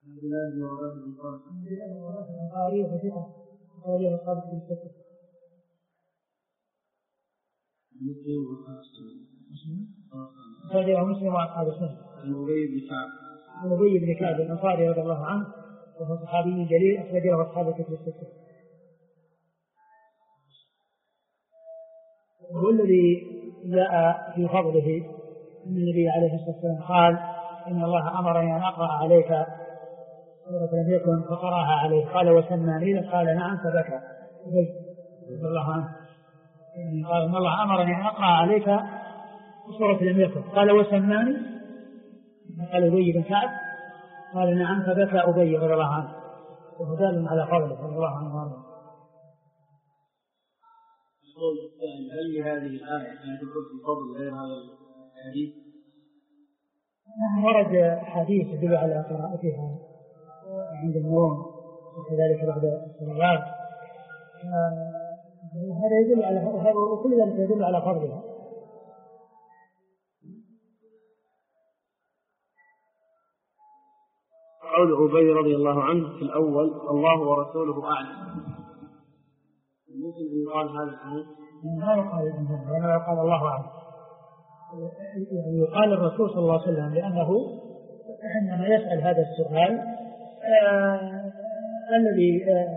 مسلم وأصحاب السنة. المغي بن كعب الأنصاري رضي الله عنه وهو صحابي جليل أخرج له أصحاب الكتب الستة. والذي جاء في فضله أن النبي عليه الصلاة والسلام قال إن الله أمرني أن أقرأ عليك سورة لم يكن فقرأها عليه. قال وسماني؟ قال نعم فبكى رضي الله عنه. قال إن الله أمرني أن أقرأ عليك سورة لم يكن. قال وسماني؟ قال أبي بن كعب. قال نعم فبكى أبي رضي الله عنه. وهو دال على فضله رضي الله عنه. هل هذه الآية تدل في فضل غير هذا الحديث؟ ورد حديث يدل على قراءتها عند النوم وكذلك بعد الصلوات. هذا يدل على هذا وكل ذلك يدل على فضلها. قول أبي رضي الله عنه في الأول الله ورسوله أعلم، ممكن أن يقال هذا الحديث؟ لا يقال الله أعلم، يعني يقال الرسول صلى الله عليه وسلم، لأنه عندما يسأل هذا السؤال الذي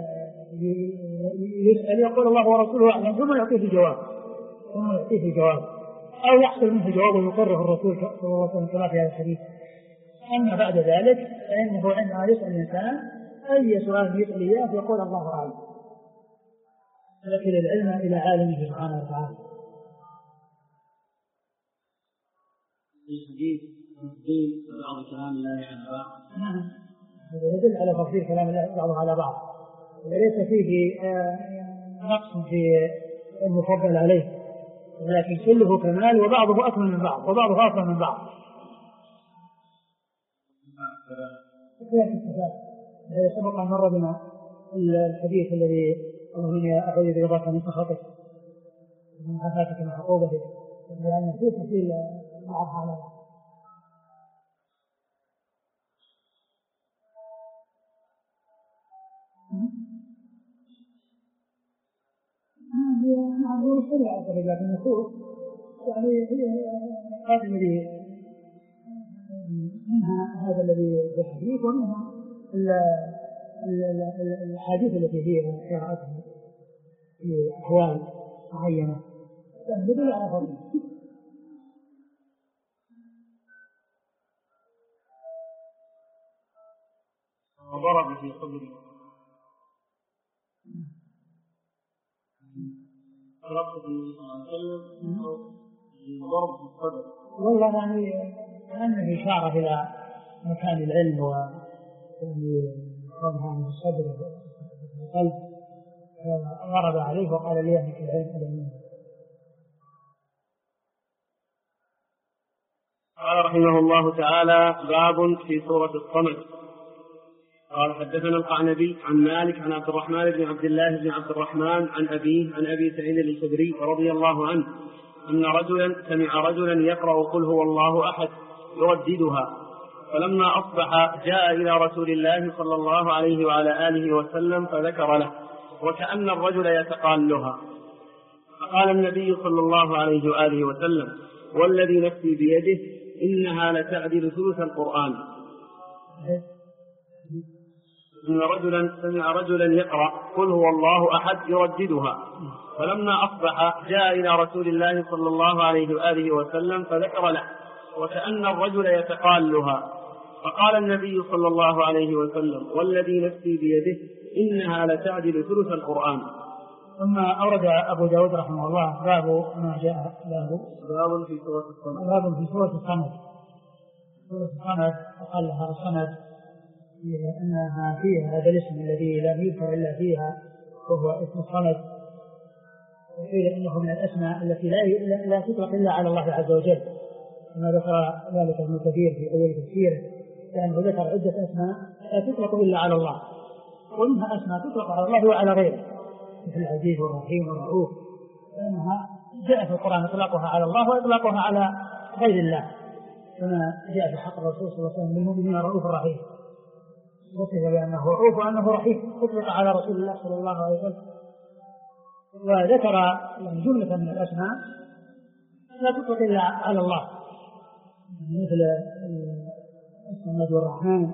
يسأل يقول الله ورسوله أعلم ثم يعطيه جواب أو يحصل منه جواب ويقره الرسول صلى الله عليه وسلم كما في هذا الحديث. أما بعد ذلك فإنه عندما يسأل الإنسان أي سؤال يسأل إياه يقول الله أعلم، لكن العلم إلى عالمه سبحانه وتعالى. الحديث تفضيل بعض كلام الله على بعض. نعم، هذا يدل على تفضيل كلام الله بعضه على بعض، وليس فيه نقص في المفضل عليه، ولكن كله كمال وبعضه أكمل من بعض وبعضه أفضل من بعض. سبق أن مر بنا الحديث الذي اللهم أعوذ برضاك من سخطك من عافاتك من عقوبتك، لأن فيه تفصيل بعضها على بعض. هو الشريعة لكن النصوص يعني هذا الذي منها هذا الذي يحديث، ومنها الحديث التي هي قراءتها في أحوال معينة تدل على فضله. وضرب في صدره ضرب في الصدر، والله يعني كأنه إشارة إلى مكان العلم وكونها من الصدر والقلب، ضرب عليه وقال ليهلك العلم منه. قال رحمه الله تعالى باب في سورة الصمد. قال حدثنا القعنبي عن مالك عن عبد الرحمن بن عبد الله بن عبد الرحمن عن أبيه عن أبي سعيد الخدري رضي الله عنه أن رجلا سمع رجلا يقرأ قل هو الله أحد يرددها، فلما أصبح جاء إلى رسول الله صلى الله عليه وعلى آله وسلم فذكر له، وكأن الرجل يتقالها، فقال النبي صلى الله عليه وآله وسلم والذي نفسي بيده إنها لتعدل ثلث القرآن. إن رجلا سمع رجلا يقرأ قل هو الله أحد يرددها، فلما أصبح جاء إلى رسول الله صلى الله عليه وآله وسلم فذكر له، وكأن الرجل يتقالها، فقال النبي صلى الله عليه وسلم والذي نفسي بيده إنها لتعدل ثلث القرآن. ثم أورد أبو داود رحمه الله باب ما جاء باب في سورة الصمد. باب في سورة الصمد. سورة الصمد وقال لها الصمد أنها فيها هذا الاسم الذي لا يذكر إلا فيها وهو اسم الصمد، وقيل إنه من الأسماء التي لا تطلق إلا على الله عز وجل، كما ذكر ذلك ابن كثير في أول تفسيره، لأنه ذكر عدة أسماء لا تطلق إلا على الله، ومنها أسماء تطلق على الله وعلى غيره مثل العزيز والرحيم والرؤوف، لأنها جاء في القرآن إطلاقها على الله وإطلاقها على غير الله، كما جاء في حق الرسول صلى الله عليه وسلم بالمؤمنين رؤوف رحيم. وصف بأنه رؤوف وأنه رحيم، أطلق على رسول الله صلى الله عليه وسلم. وذكر جملة من الأسماء لا تطلق إلا على الله، مثل الصمد والرحمن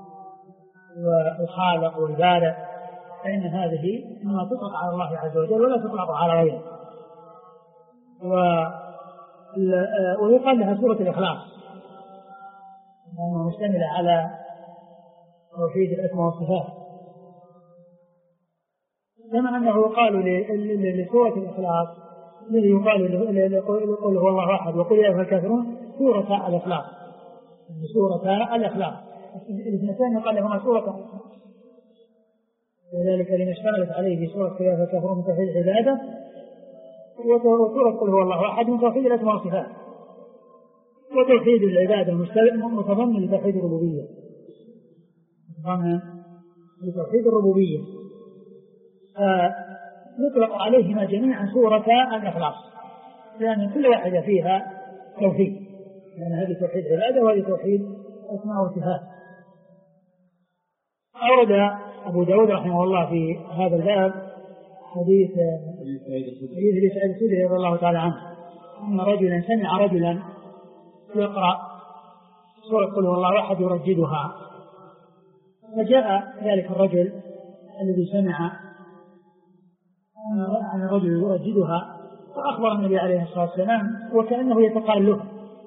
والخالق والبارئ، فإن هذه إنما تطلق على الله عز وجل ولا تطلق على غيره. ويقال لها سورة الإخلاص لأنها مشتملة على توحيد الأسماء والصفات، كما أنه يقال لسورة الإخلاص الذي يقال قل هو الله أحد وقل يا أيها الكافرون سورة الإخلاص، سورة الإخلاص الاثنتين يقال لهما سورة، وذلك لما اشتملت عليه في سورة يا أيها الكافرون من توحيد العبادة، وسورة قل هو الله أحد من توحيد الأسماء والصفات. وتوحيد العبادة متضمن لتوحيد الربوبية، متضمن لتوحيد الربوبية، يطلق عليهما جميعا سورة الإخلاص، لأن كل واحدة فيها توحيد، لأن هذه توحيد عبادة وهذه توحيد أسماء وصفات. أورد أبو داود رحمه الله في هذا الباب حديث سعيد الخدري رضي الله تعالى عنه أن رجلا سمع رجلا يقرأ سورة قل هو الله أحد يرددها، فجاء ذلك الرجل الذي سمع عن الرجل يرددها فأخبر النبي عليه الصلاة والسلام وكأنه يتقال له،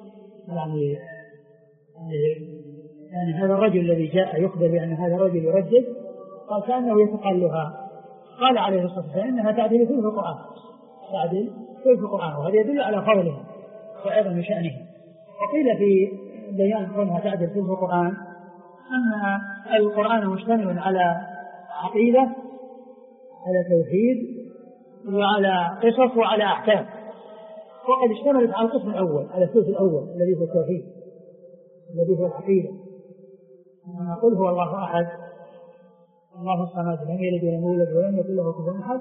يعني هذا الرجل الذي جاء يخبر بأن هذا الرجل يردد قال كأنه يتقال لها. قال عليه الصلاة والسلام إنها تعدل ثلث القرآن، تعدل ثلث القرآن، وهذا يدل على فضلها وعظم شأنها. وقيل في بيان كونها تعدل ثلث القرآن أن القرآن مشتمل على عقيدة، على توحيد، وعلى قصص، وعلى أحكام، وقد اشتملت على القسم الأول، على الثلث الأول الذي هو التوحيد الذي هو العقيدة. قل هو الله أحد الله الصمد لم يلد ولم يولد ولم يكن له كفوا أحد،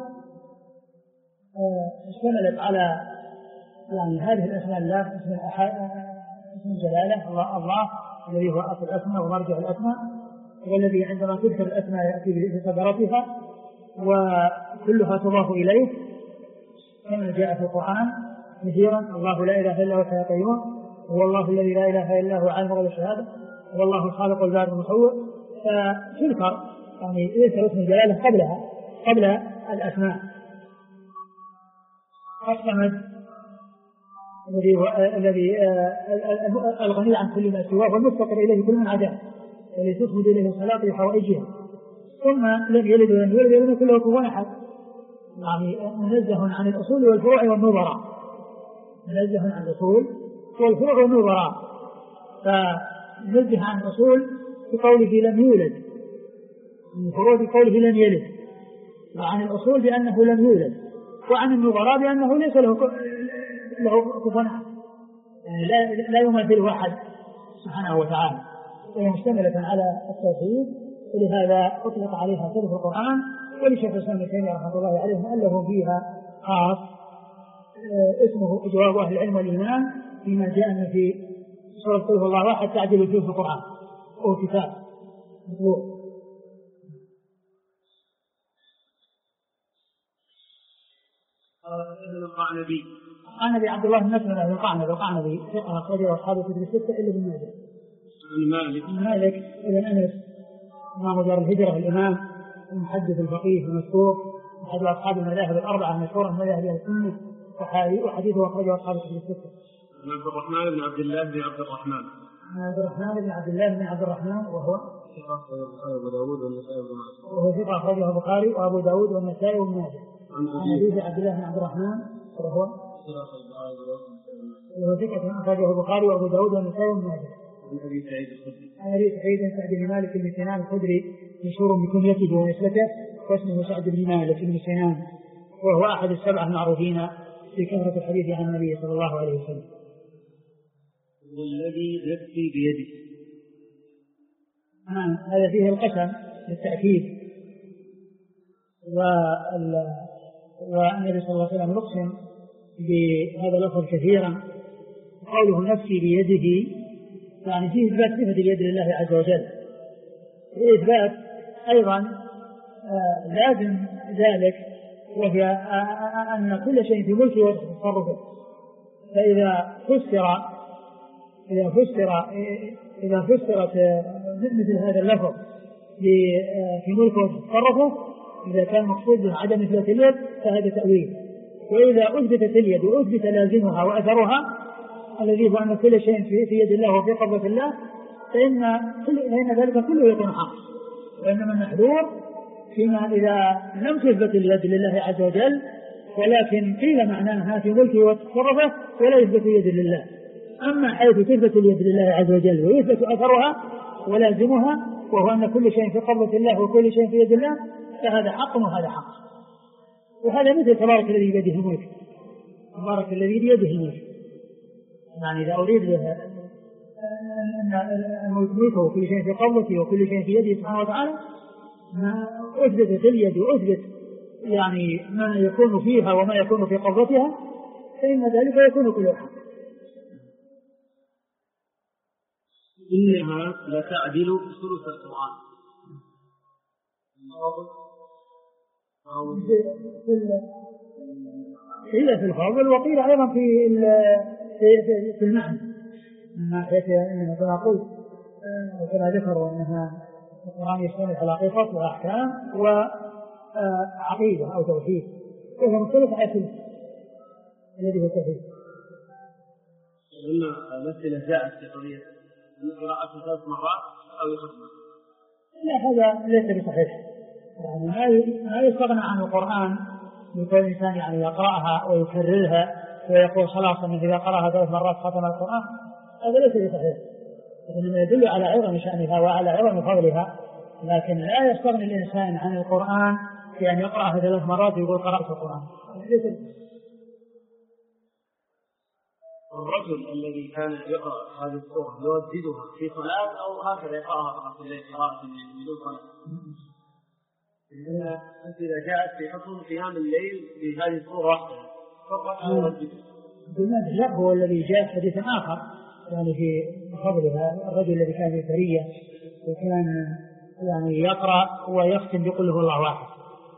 اشتملت على يعني هذه الأسماء الله، اسم الجلالة الله الذي هو أصل الأسماء ومرجع الأسماء، والذي عندما تذكر الأسماء يأتي بصدرتها وكلها تضاف إليه كما جاء في القرآن كثيرا: الله لا إله إلا هو الحي القيوم، هو الله الذي لا إله إلا هو عالم الغيب والشهادة، هو الله الخالق البارئ المصور. فتذكر يعني يذكر اسم الجلالة قبل الأسماء. الصمد الذي الغني عن كل ما سواه والمفتقر إليه كل من عداه، الذي تسند إليه الصلاة لحوائجها، ثم لم يلد ولم يولد ولم يكن له كفوا أحد، يعني منزه عن الأصول والفروع والنظراء، منزه عن الأصول والفروع والنظراء. فنزه عن الأصول بقوله لم يولد، من الفروع بقوله لم يلد، وعن الأصول بأنه لم يولد، وعن النظراء بأنه ليس له كفوا أحد، يعني لا يمثل أحد سبحانه وتعالى، وهي مشتملة على التوحيد، ولهذا أطلق عليها ثلث القرآن. ولشيخ الإسلام ابن تيمية رحمه الله عليه ألف فيها خاص اسمه جواب أهل العلم والإيمان فيما جاء في سورة قل هو الله أحد تعدل ثلث القرآن، وهو كتاب مطبوع. القعنبي عبد الله بن مسلمة القعنبي ثقة أخرجه أصحاب الكتب الستة إلا ابن ماجه. مالك ابن أنس إمام دار الهجرة الإمام المحدث الفقيه المشهور أحد أصحاب المذاهب الأربعة المشهورة من مذاهب السنة، وحديثه أخرجه أصحاب الكتب الستة. عبد الرحمن بن عبد الله بن عبد الرحمن وهو ثقة أخرجه البخاري وأبو داود والنسائي وابن ماجه. عن حديث عبد الله بن عبد الرحمن وهو ثقة أخرجه البخاري وأبو داود والنسائي وابن ماجه. عن أبي سعيد الخدري سعد بن مالك بن سنان الخدري مشهور بكنيته ونسبته، واسمه سعد بن مالك بن سنان، وهو أحد السبعة المعروفين في كثرة الحديث عن النبي صلى الله عليه وسلم. والذي نفسي بيده، هذا فيه القسم للتأكيد، والنبي صلى الله عليه وسلم يقسم بهذا اللفظ كثيرا. قوله نفسي بيده يعني فيه إثبات صفة اليد لله عز وجل، إثبات أيضا لازم ذلك، وهي أن كل شيء في ملكه وتصرفه. فإذا فسرت مثل هذا اللفظ في ملكه وتصرفه، إذا كان مقصود به عدم إثبات اليد فهذا تأويل. وإذا أثبتت اليد وأثبت لازمها وأثرها الذي هو أن كل شيء في يد الله وفي قبضة الله، فإن ذلك كله يكون حق. وإنما المحذور فيما إذا لم تثبت اليد لله عز وجل ولكن قيل معناها في ملكه وتصرفه ولا يثبت اليد لله. أما حيث تثبت اليد لله عز وجل ويثبت أثرها ولازمها، وهو أن كل شيء في قبضة الله وكل شيء في يد الله، فهذا حق وهذا حق. وهذا مثل تبارك الذي بيده الملك، تبارك الذي بيده الملك. يعني إذا أريد له أن الملك وكل شيء في قبضته وكل شيء في يده سبحانه وتعالى، ما أثبتت اليد وأثبت يعني ما يكون فيها وما يكون في قبضتها، فإن ذلك يكون كله حق. إنها لتعدل ثلث القرآن. قيل في الفضل وقيل أيضا في المعنى، من ناحية أنها كما قلت وكما ذكروا أنها القرآن يشتمل على قصص وأحكام وعقيدة أو توحيد، وهو مختلف على ثلث الذي هو التوحيد. إن المسألة جاءت في قضية قراءة 3 مرات أو يختم. لا، هذا ليس بصحيح. يعني ما يستغنى عن القرآن بكل إنسان يعني يقرأها ويكررها ويقول خلاص من إذا قرأها 3 مرات ختم القرآن، هذا ليس بصحيح. إنما يدل على عظم شأنها وعلى عظم فضلها، لكن لا يستغني الإنسان عن القرآن يعني يقرأها 3 مرات ويقول قرأت القرآن. الرجل الذي كان يقرأ هذه السورة يرددها في صلاة أو هكذا يقرأها في الليل قراءة بدون صلاة، إذا جاءت في حكم قيام الليل في هذه السورة وحدها فقط يرددها. لا، هو الذي جاء حديث آخر يعني في فضلها، الرجل الذي كان في سرية وكان يعني يقرأ ويختم بقل هو الله واحد،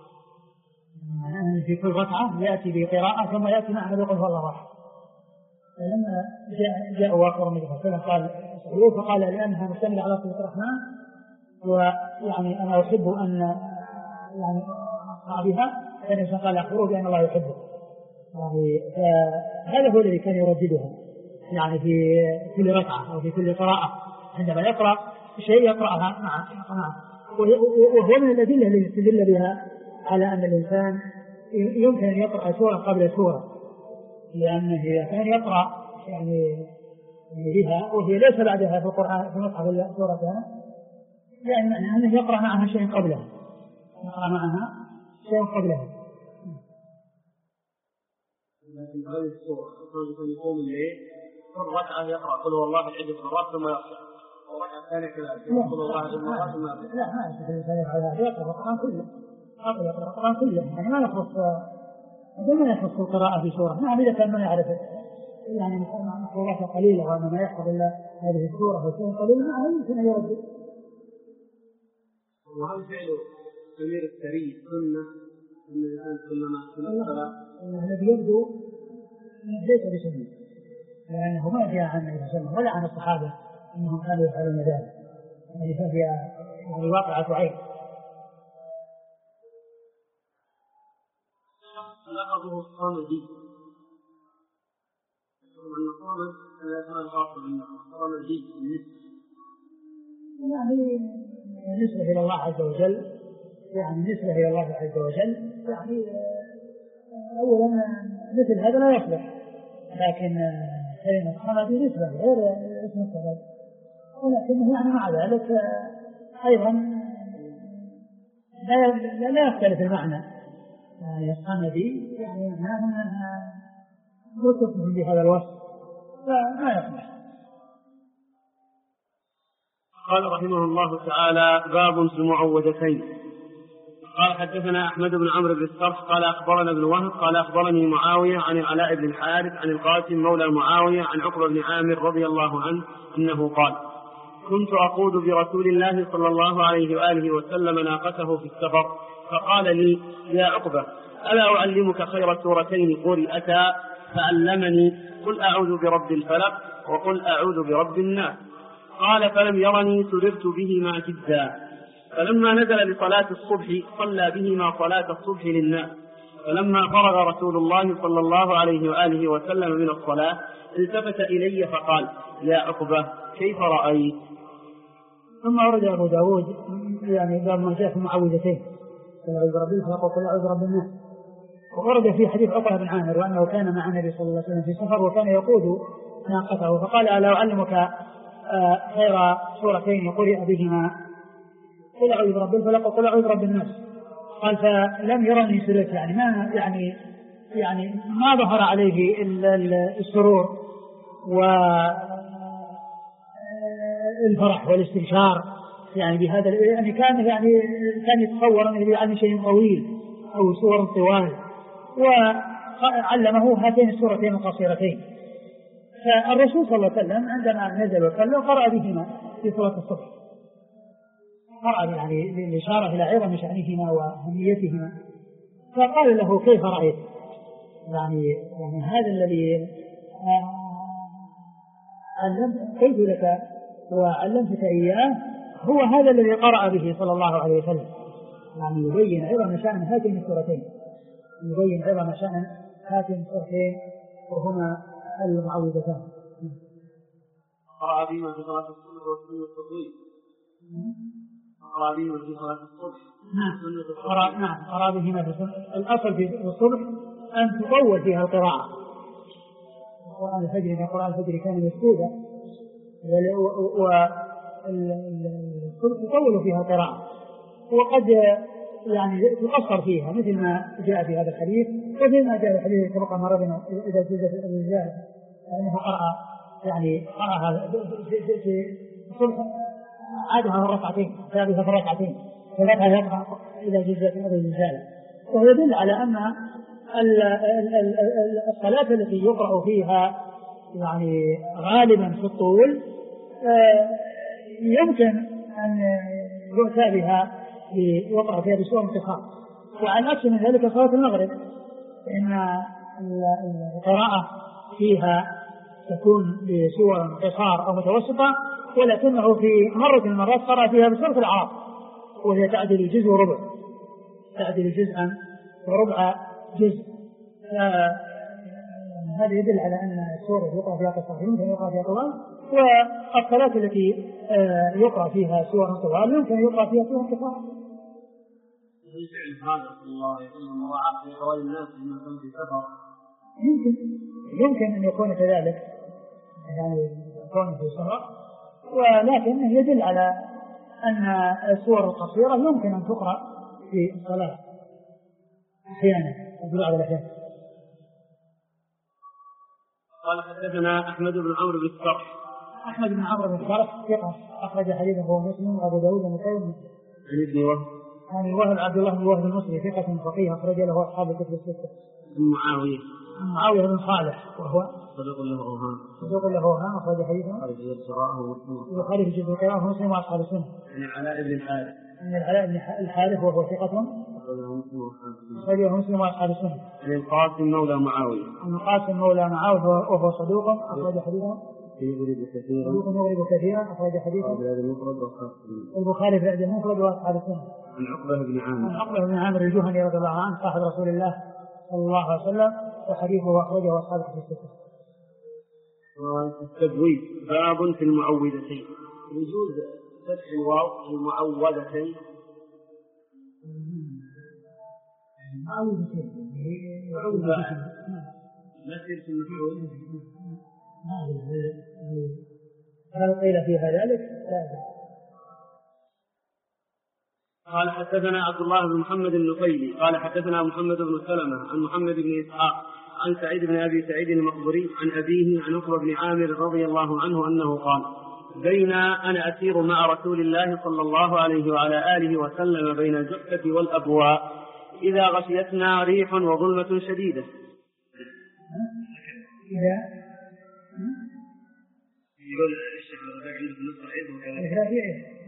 في كل ركعة يأتي بقراءة ثم يأتي معها بقل هو الله واحد. فلما جاء واقر النبي صلى الله عليه وسلم قال صحيح، فقال لأنها مشتملة على صفة الرحمن ويعني أنا أحب أن يعني أقرأ بها، فالإنسان قال أخبره بأن الله يحبه. يعني هذا هو الذي كان يرددها يعني في كل ركعة أو في كل قراءة، عندما يقرأ شيء يقرأها معه. وهو من الأدلة التي يستدل بها على أن الإنسان يمكن أن يقرأ سورة قبل سورة، لأنه إذا كان يقرأ يعني بها وهي ليس بعدها في القرآن في مصحف إلا سورتها، يعني أنه يقرأ معها شيء قبلها، يقرأ معها شيء قبلها. لكن هذه السورة يقوم الليل ركعة يقرأ قل هو الله عدة مرات ثم يقرأ، والركعة الثانية كذلك قل هو الله عدة مرات ثم يقرأ. لا، ما يستطيع الإنسان يفعل، يقرأ القرآن كله، يقرأ القرآن كله، يعني ما يخص القراءة في سورة. نعم، إذا كان من يعرف يعني مفروضات قليلة وأنه ما يحفظ إلا هذه السورة وشيء قليل، نعم يمكن أن يردد. وهل فعل أمير السري سنة أن الإنسان كلما سنة الصلاة؟ الذي يبدو ليس بسنة، لأنه ما جاء عن النبي صلى الله عليه وسلم ولا عن الصحابة أنهم كانوا يفعلون ذلك، يعني فهي يعني واقعة عين. لقبه الصامدي، وأن الصامد لا يكون خاصا بالصامدي يعني نسبة إلى الله عز وجل، يعني نسبة إلى الله عز وجل، يعني أولا مثل هذا لا يصلح، لكن كلمة الصامدي نسبة غير اسم الصامد، ولكنه يعني مع ذلك أيضا لا يختلف المعنى. الصامدي يعني معناه وصف بهذا الوصف فما يصلح. قال رحمه الله تعالى: باب في المعوذتين. قال حدثنا أحمد بن عمرو بن الصرح قال أخبرنا ابن وهب قال أخبرني معاوية عن العلاء بن الحارث عن القاسم مولى معاوية عن عقبة بن عامر رضي الله عنه أنه قال: كنت أقود برسول الله صلى الله عليه وآله وسلم ناقته في السفر، فقال لي: يا عقبة، ألا أعلمك خير سورتين قرئتا؟ فعلمني: قل أعوذ برب الفلق وقل أعوذ برب الناس. قال: فلم يرني سررت بهما جدا. فلما نزل لصلاة الصبح صلى بهما صلاة الصبح للناس. فلما فرغ رسول الله صلى الله عليه وآله وسلم من الصلاة التفت إلي فقال: يا عقبة، كيف رأيت؟ ثم أورد أبو داود يعني باب ما جاء في المعوذتين: قل أعوذ برب الفلق وقل أعوذ برب الناس. وورد في حديث عقبة بن عامر وأنه كان مع النبي صلى الله عليه وسلم في سفر وكان يقود ناقته، فقال: ألا أعلمك خير سورتين قرئ بهما؟ قل أعوذ برب الفلق وقل أعوذ برب الناس. قال: فلم يرني سررت، يعني ما يعني ما ظهر عليه إلا السرور والفرح والاستبشار يعني بهذا، يعني كان يتصور أنه يعني شيء طويل أو سور طوال، وعلمه هاتين السورتين القصيرتين. فالرسول صلى الله عليه وسلم عندما نزل وصلى قرأ بهما في صلاة الصبح، قرأ يعني للإشارة إلى عظم شأنهما وأهميتهما. فقال له: كيف رأيت؟ يعني هذا الذي قلت لك وعلمتك إياه هو هذا الذي قرأ به صلى الله عليه وسلم، يعني يبين عظم شأن هاتين السورتين، يبين عظم شأن هاتين السورتين وهما المعوذتان. قرأ بهما في صلاة الصبح والسنة التطويل. قرأ بهما في صلاة الصبح. نعم، قرأ بهما في السنة. الأصل في الصبح أن تطول فيها القراءة. القرآن الفجر إن القرآن الفجر كان مسكوتا، والصبح تطول فيها القراءة، وقد يعني تقصر فيها مثل ما جاء في هذا الحديث، وفي ما جاء في الحديث سبق مرضنا إذا جزت الرجال فإنه قرأها في الصبح عادها الركعتين، ثابتها في الركعتين، فلقها يقرأ إذا جزت الرجال. وهو يدل على أن الصلاة التي يقرأ فيها يعني غالبا في الطول يمكن أن يؤتى بها يقرأ فيها بسور انتخاب. وعن أكثر من ذلك صلاة المغرب، فإن القراءة فيها تكون بسور قصار أو متوسطة، ولكنه في مرة من المرات قرأ فيها بسورة الأعراف وهي تعدل جزء وربع، تعدل جزءا وربع جزء. هذا يدل على أن السورة يقرأ فيها قصار يمكن يقرأ فيها طوال، والصلاة التي يقرأ فيها سور طوال يمكن يقرأ فيها سور قصار. هذا الله يقول مراعاة لأحوال الناس لما كان في سفر. يمكن أن يكون كذلك، يعني يكون في سفر، ولكن يدل على أن السور القصيرة يمكن أن تقرأ في الصلاة أحيانا في بعض الأحيان. قال: حدثنا أحمد بن عمرو بن الصرح. أحمد بن عمرو بن الصرح ثقة، أخرج حديثه هو مسلم وأبو داود والنسائي. عن ابن وهب. عن وهب عبد الله بن وهب المصري ثقة فقيه، أخرج له أصحاب الكتب الستة. معاوية بن صالح وهو صدوق له أوهام، أخرج حديثه البخاري في جزء القراءة ومسلم وأصحاب السنة. عن العلاء بن الحارث. عن العلاء بن الحارث وهو ثقة، أخرجه مسلم وأصحاب السنة. عن القاسم مولى معاوية. عن القاسم مولى معاوية وهو صدوق، أخرج حديثه يغرب كثيرا، أخرج حديثه البخاري في الأدب المفرد وأصحاب السنة. عن عقبة بن عامر الجهني رضي الله عنه صاحب رسول الله صلى الله عليه وسلم، وحديثه أخرجه أصحاب الستة. التبويب: باب في المعوذتين. يجوز فتح الواو المعوذتين. مثل في المفعول. هل قيل فيها ذلك؟ لا. قال: حدثنا عبد الله بن محمد النفيلي قال: حدثنا محمد بن سلمة عن محمد بن إسحاق عن سعيد بن أبي سعيد المقبري عن أبيه عن عقبة بن عامر رضي الله عنه أنه قال: بين أنا أسير مع رسول الله صلى الله عليه وعلى آله وسلم بين الجحفة والأبواء إذا غشيتنا ريح وظلمة شديدة. يقول الشيخ الربيع عنده في النسخة عيد وكذا.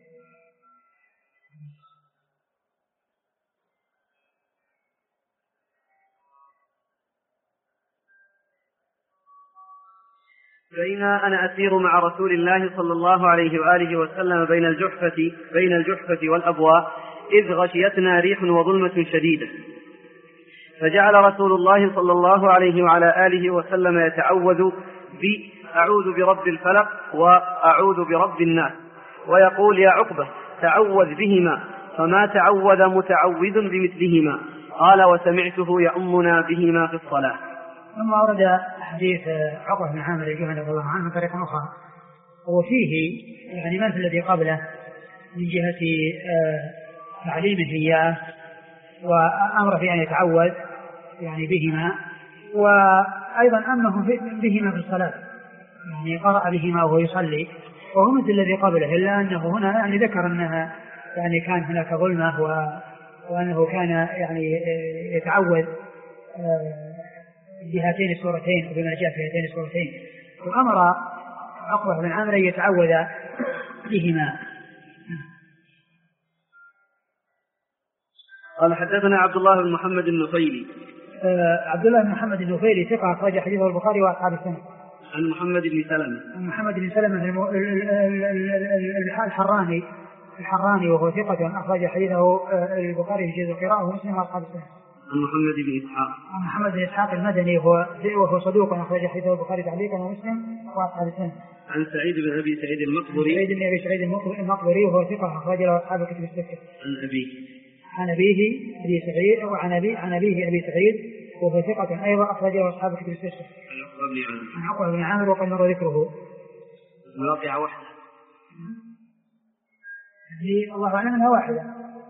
بين أنا أسير مع رسول الله صلى الله عليه وآله وسلم بين الجحفة والأبواء إذ غشيتنا ريح وظلمة شديدة، فجعل رسول الله صلى الله عليه وعلى آله وسلم يتعوذ أعوذ برب الفلق وأعوذ برب الناس، ويقول يا عقبة تعوذ بهما، فما تعوذ متعوذ بمثلهما. قال وسمعته يأمنا بهما في الصلاة. ثم أورد حديث عقبة بن عامر الجهني رضي الله عنه بطريقة أخرى، وفيه يعني مثل الذي قبله من جهة تعليمه إياه وأمره في أن يتعوذ يعني بهما، وأيضا أمره بهما في الصلاة، يعني قرأ بهما وهو يصلي، وهو مثل الذي قبله، إلا أنه هنا يعني ذكر أنها يعني كان هناك ظلمة وأنه كان يعني يتعوذ بهاتين السورتين وبما جاء في هاتين السورتين، وأمر عقبة بن عامر أن يتعوذ بهما. قال حدثنا عبد الله بن محمد النفيلي. عبد الله بن محمد النفيلي ثقة أخرج حديثه البخاري وأصحاب السنة. عن محمد بن سلمة. عن محمد بن سلمة الحراني وهو ثقة أخرج حديثه البخاري في جزء القراءة ومسلم وأصحاب السنة. عن محمد بن إسحاق. عن محمد بن إسحاق المدني وهو صدوق أخرج حديثه البخاري تعليقا ومسلم وأصحاب السنة. عن سعيد بن أبي سعيد المقبري. سعيد بن أبي سعيد المقبري وهو ثقة أخرج له أصحاب الكتب الستة. عن أبيه أبي سعيد عن أبيه أبي سعيد وهو ثقة أيضا أخرج له أصحاب الكتب الستة. عن عقبة بن عامر وقد مر ذكره. الواقعة واحدة. الله أعلم أنها واحدة.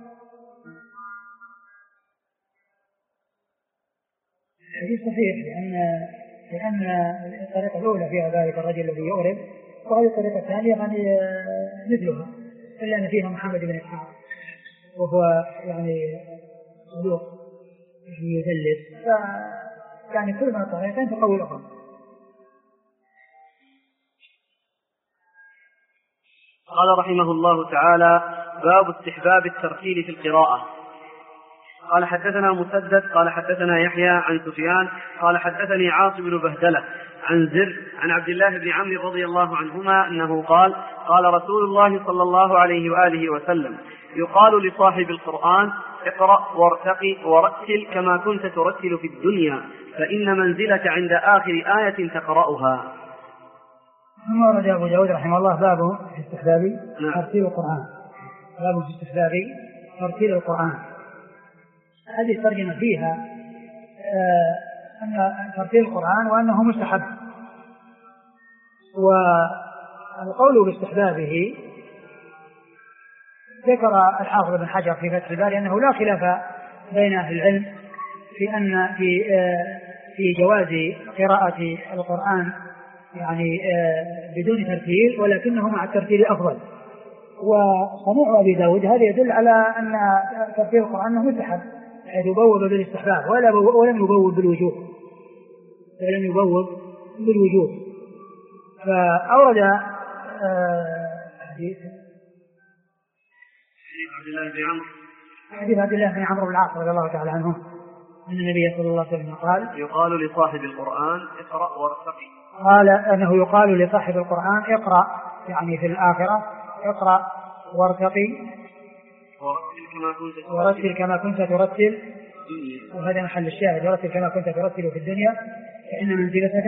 حديث صحيح لأن الطريقة الأولى فيها ذلك الرجل الذي يغرب، وهذه الطريقة الثانية يعني مثلها، إلا أن فيها محمد بن إسحاق وهو يعني صدوق يدلس، يعني كل ما الطريقين تقوي الأخرى. قال رحمه الله تعالى باب استحباب الترتيل في القراءة. قال حدثنا مسدد قال حدثنا يحيى عن سفيان قال حدثني عاصم بن بهدلة عن زر عن عبد الله بن عمرو رضي الله عنهما أنه قال قال رسول الله صلى الله عليه وآله وسلم يقال لصاحب القرآن اقرأ وارتقي ورتل كما كنت ترتل في الدنيا فإن منزلك عند آخر آية تقرأها. ثم ورد أبو داود رحمه الله باب في استحباب ترتيل القرآن. باب في استحباب ترتيل القرآن. هذه الترجمة فيها أن ترتيل القرآن وأنه مستحب، والقول باستحبابه ذكر الحافظ بن حجر في فتح الباري أنه لا خلاف بين أهل العلم في أن في جواز قراءة القرآن يعني بدون ترتيل، ولكنه مع الترتيل أفضل. وصنيع أبي داود هذا يدل على أن ترتيل القرآن مستحب، حيث يبوب بالاستحباب ولم يبوب بالوجوب. فأورد حديث عبد الله بن عمرو بن العاص رضي الله تعالى عنه أن النبي صلى الله عليه وسلم قال يقال لصاحب القرآن اقرأ وارتقي. قال أنه يقال لصاحب القرآن اقرأ، يعني في الآخرة اقرأ وارتقي ورتل كما كنت ترتل، وهذا محل الشاهد، ورتل كما كنت ترتل في الدنيا فإن منزلتك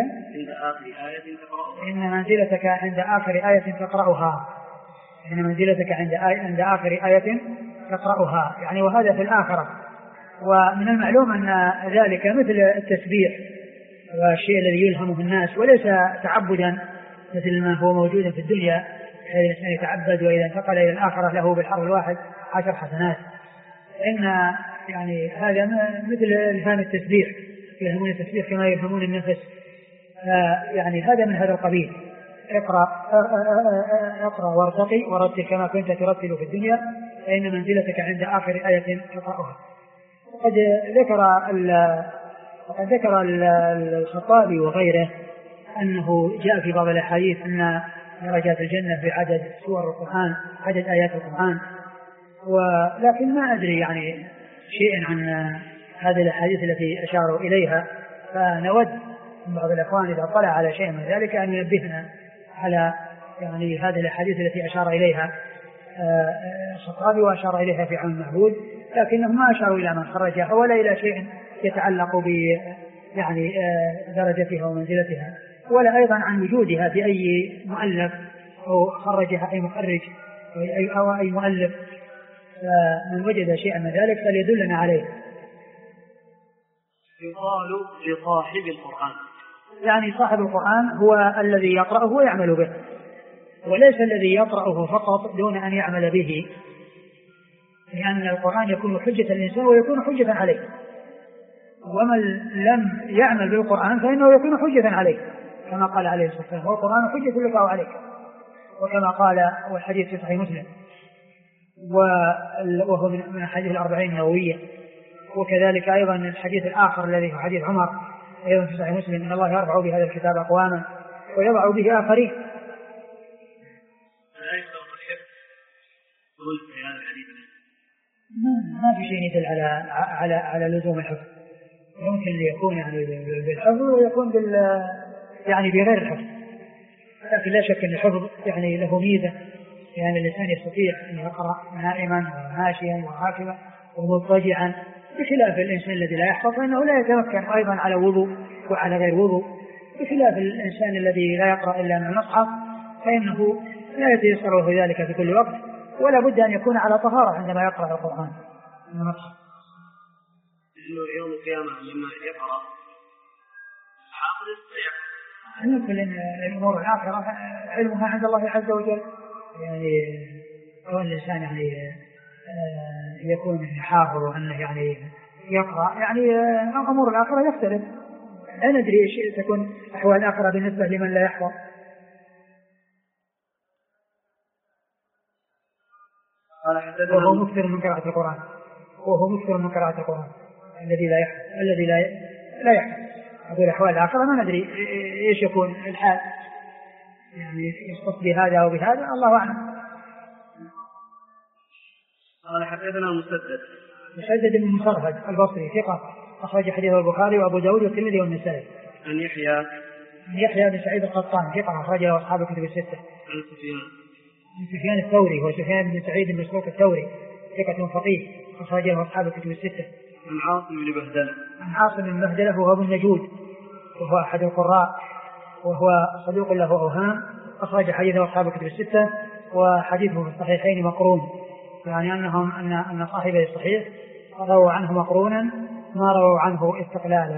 عند آخر آية تقرأها. إن منزلتك عند آخر آية تقرأها، يعني وهذا في الآخرة. ومن المعلوم أن ذلك مثل التسبيح والشيء الذي يلهمه الناس، وليس تعبدا مثل ما هو موجود في الدنيا، هذا الإنسان يتعبد وإذا انتقل إلى الآخرة له بالحرف الواحد 10 حسنات. إن يعني هذا مثل إلهام التسبيح، يلهمون التسبيح كما يلهمون النفس، يعني هذا من هذا القبيل. اقرأ وارتقي ورتل كما كنت ترتل في الدنيا فإن منزلتك عند آخر آية تقرأها. وقد ذكر الخطابي وغيره أنه جاء في بعض الأحاديث أن درجات الجنة في عدد سور القرآن، عدد آيات القرآن، ولكن ما أدري يعني شيء عن هذه الأحاديث التي أشاروا إليها، فنود من بعض الأخوان إذا طلع على شيء من ذلك أن ينبهنا على يعني هذه الأحاديث التي أشار إليها الخطابي وأشار إليها في عون المعبود، لكنهم ما أشاروا إلى من خرجها ولا إلى شيء يتعلق ب يعني درجتها ومنزلتها، ولا أيضا عن وجودها في أي مؤلف أو خرجها أي مخرج أو أي مؤلف. من وجد شيئا من ذلك فليدلنا عليه. يقال لصاحب القرآن، يعني صاحب القرآن هو الذي يقرأه ويعمل به، وليس الذي يقرأه فقط دون أن يعمل به، لأن القرآن يكون حجة للإنسان ويكون حجة عليه، ومن لم يعمل بالقرآن فإنه يكون حجة عليه، كما قال عليه الصلاة والسلام والقرآن حجة لك وعليك، وكما قال والحديث في صحيح مسلم وهو من الحديث الأربعين النووية. وكذلك أيضا الحديث الآخر الذي هو حديث عمر أيضا في صحيح مسلم إن الله يرفع بهذا الكتاب أقواما ويضع به آخرين. ما في شيء يدل على لزوم الحفظ، يمكن ليكون يعني بالحفظ ويكون يعني بغير الحفظ، لكن لا شك أن الحفظ يعني له ميزة، يعني الإنسان يستطيع أن يقرأ نائما وماشيا وراكبا ومضطجعا، بخلاف الإنسان الذي لا يحفظ فإنه لا يتمكن أيضا على وضوء وعلى غير وضوء، بخلاف الإنسان الذي لا يقرأ إلا من المصحف فإنه لا يتيسر له ذلك في كل وقت، ولا بد أن يكون على طهارة عندما يقرأ القرآن من المصحف. يوم القيامة لما يقرأ حافظ يستطيع أن الأمور الآخرة علمها عند الله عز وجل، يعني هو الإنسان يعني يكون حافظ وأنه يعني يقرأ، يعني أمور الآخرة يختلف، لا ندري إيش تكون أحوال الآخرة بالنسبة لمن لا يحفظ. وهو مكثر من قراءة القرآن، الذي لا يحفظ هذه الأحوال الآخرة ما ندري إيش يكون الحال، يعني يختص بهذا أو بهذا الله أعلم. قال حدثنا مسدد بن مصرهد البصري ثقة أخرج حديثه البخاري وأبو داود والترمذي والنسائي. عن يحيى بن سعيد القطان ثقة أخرج له أصحاب الكتب الستة. عن سفيان الثوري هو سفيان بن سعيد بن مسروق الثوري ثقة فقيه أخرج له أصحاب الكتب الستة. عن عاصم بن بهدلة وهو ابن نجود وهو أحد القراء وهو صدوق له أوهام أخرج حديثه أصحاب الكتب الستة، وحديثه في الصحيحين مقرون، يعني أن صاحب الصحيح رووا عنه مقرونا ما رووا عنه استقلالا.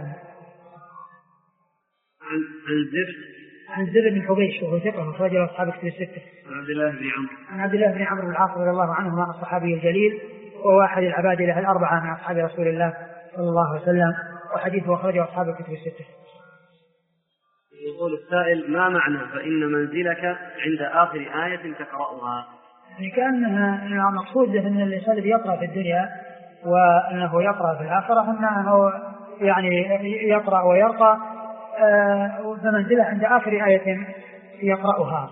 عن زر بن حبيش وهو ثقة أخرج له أصحاب الكتب الستة. عن عبد الله بن عمرو بن العاص رضي الله عنهما الصحابي الجليل وهو أحد العبادلة الأربعة من أصحاب رسول الله صلى الله عليه وسلم، وحديثه أخرجه أصحاب الكتب الستة. يقول السائل ما معنى فإن منزلك عند آخر آية تقرأها؟ يعني كأنها مقصود أن الإنسان الذي يقرأ في الدنيا وأنه يقرأ في الآخرة أنه يعني يقرأ ويرقى، فمنزله عند آخر آية يقرأها.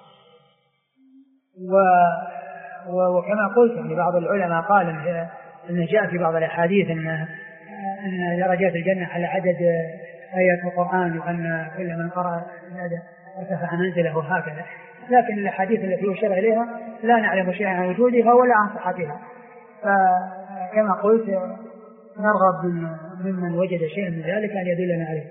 وكما قلت يعني بعض العلماء قال أن جاء في بعض الأحاديث أن درجات الجنة على عدد آيات القرآن، وأن كل من قرأ ارتفع منزله هكذا، لكن الأحاديث التي أشير إليها لا نعلم شيئا عن وجودها ولا عن صحتها، فكما قلت نرغب ممن وجد شيئا من ذلك أن يدلنا عليه.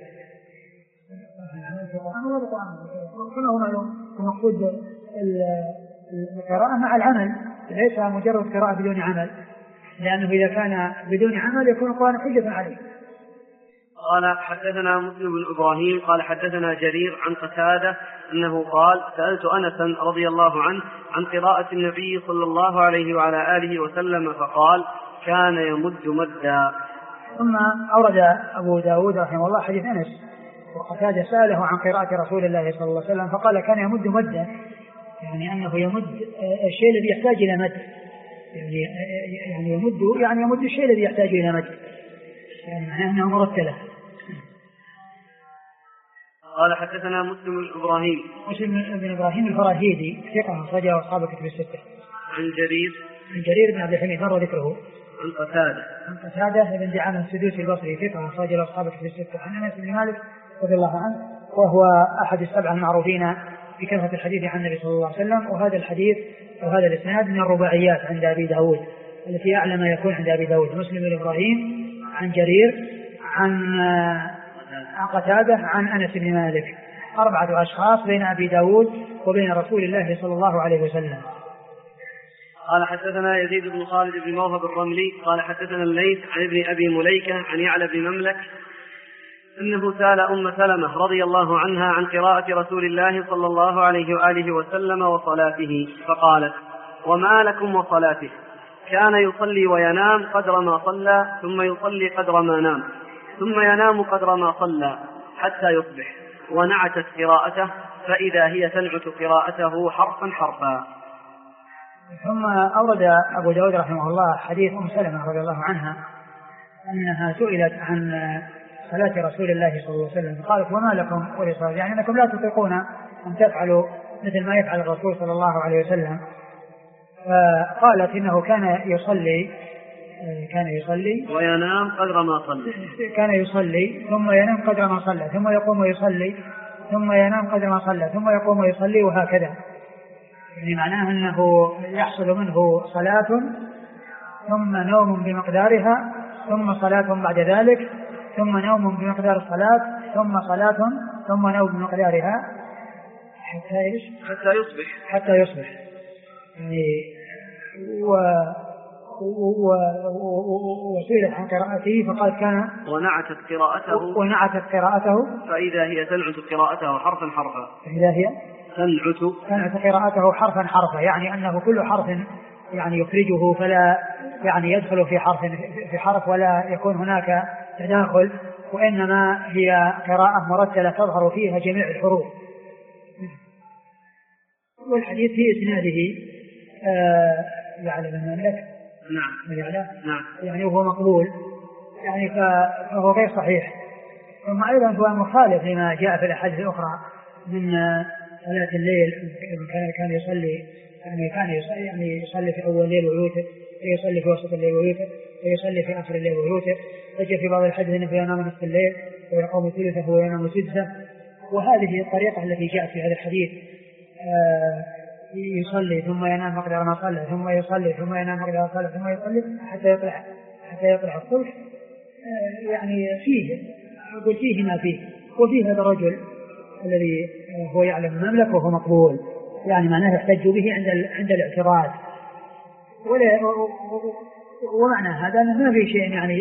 كما هو المقصود القراءة مع العمل، ليس مجرد قراءة بدون عمل، لأنه إذا كان بدون عمل يكون القرآن حجة عليه. قال حدثنا مسلم بن إبراهيم قال حدثنا جرير عن قتادة أنه قال سألت أنسا رضي الله عنه عن قراءة النبي صلى الله عليه وعلى آله وسلم فقال كان يمد مدا. ثم أورد أبو داود رحمه الله حديث أنس وقتادة سأله عن قراءة رسول الله صلى الله عليه وسلم فقال كان يمد مدا، يعني أنه يمد الشيء الذي يحتاج إلى مد، يعني يمد الشيء الذي يحتاج إلى مد، يعني أنه مرتلة. قال حدثنا مسلم بن إبراهيم. مسلم بن إبراهيم الفراهيدي ثقة أخرجه أصحاب الكتب الستة. عن جرير بن عبد الحميد مر ذكره. عن قتادة بن دعامة السدوسي البصري ثقة أخرجه أصحاب الكتب الستة. عن أنس بن مالك رضي الله عنه وهو أحد السبعة المعروفين بكثرة الحديث عن النبي صلى الله عليه وسلم. وهذا الحديث وهذا الإسناد من الرباعيات عند أبي داود التي أعلى ما يكون عند أبي داود. مسلم بن إبراهيم عن جرير عن قتادة عن أنس بن مالك، 4 أشخاص بين أبي داود وبين رسول الله صلى الله عليه وسلم. قال حدثنا يزيد بن خالد بن موهب الرملي قال حدثنا الليث عن ابن أبي مليكة عن يعلى بن مملك أنه سأل أم سلمة رضي الله عنها عن قراءة رسول الله صلى الله عليه وآله وسلم وصلاته فقالت: وما لكم وصلاته؟ كان يصلي وينام قدر ما صلى ثم يصلي قدر ما نام ثم ينام قدر ما صلى حتى يصبح، ونعتت قراءته فإذا هي تنعت قراءته حرفا حرفا. ثم أورد أبو داود رحمه الله حديث أم سلمة رضي الله عنها أنها سئلت عن صلاة رسول الله صلى الله عليه وسلم قالت: وما لكم ولصلاة؟ يعني أنكم لا تطيقون أن تفعلوا مثل ما يفعل الرسول صلى الله عليه وسلم. فقالت إنه كان يصلي وينام قدر ما صلى، كان يصلي ثم ينام قدر ما صلى ثم يقوم ويصلي ثم ينام قدر ما صلى ثم يقوم ويصلي وهكذا. يعني معناه أنه يحصل منه صلاة ثم نوم بمقدارها ثم صلاة بعد ذلك ثم نوم بمقدار الصلاة ثم صلاة ثم نوم بمقدارها حتى يصبح. يعني وسئلت عن قراءته فقال كان ونعتت قراءته فإذا هي تنعت قراءته حرفا حرفا. فإذا هي تنعت قراءته حرفا حرفا، يعني أنه كل حرف يعني يخرجه فلا يعني يدخل في حرف ولا يكون هناك تداخل، وإنما هي قراءة مرتلة تظهر فيها جميع الحروف. والحديث في إسناده يعلى بن مملك نعم يعني وهو مقبول، يعني فهو غير صحيح. ثم أيضا هو مخالف لما جاء في الأحاديث الأخرى من صلاة الليل. كان يصلي يعني يصلي في أول الليل ويوتر، ويصلي في وسط الليل ويوتر، ويصلي في آخر الليل ويوتر، وجاء في بعض الحديث أنه ينام نصف الليل ويقوم ثلثه وينام سدسه. وهذه الطريقة التي جاءت في هذا الحديث يصلي ثم ينام مقدار ما صلى ثم يصلي ثم ينام مقدار ما صلى ثم يصلي حتى يطلع الصبح. يعني فيه ما فيه. وفيه هذا الرجل الذي هو يعلم المملك وهو مقبول، يعني معناه يحتج به عند الاعتراض. ومعنى هذا أنه ما في شيء يعني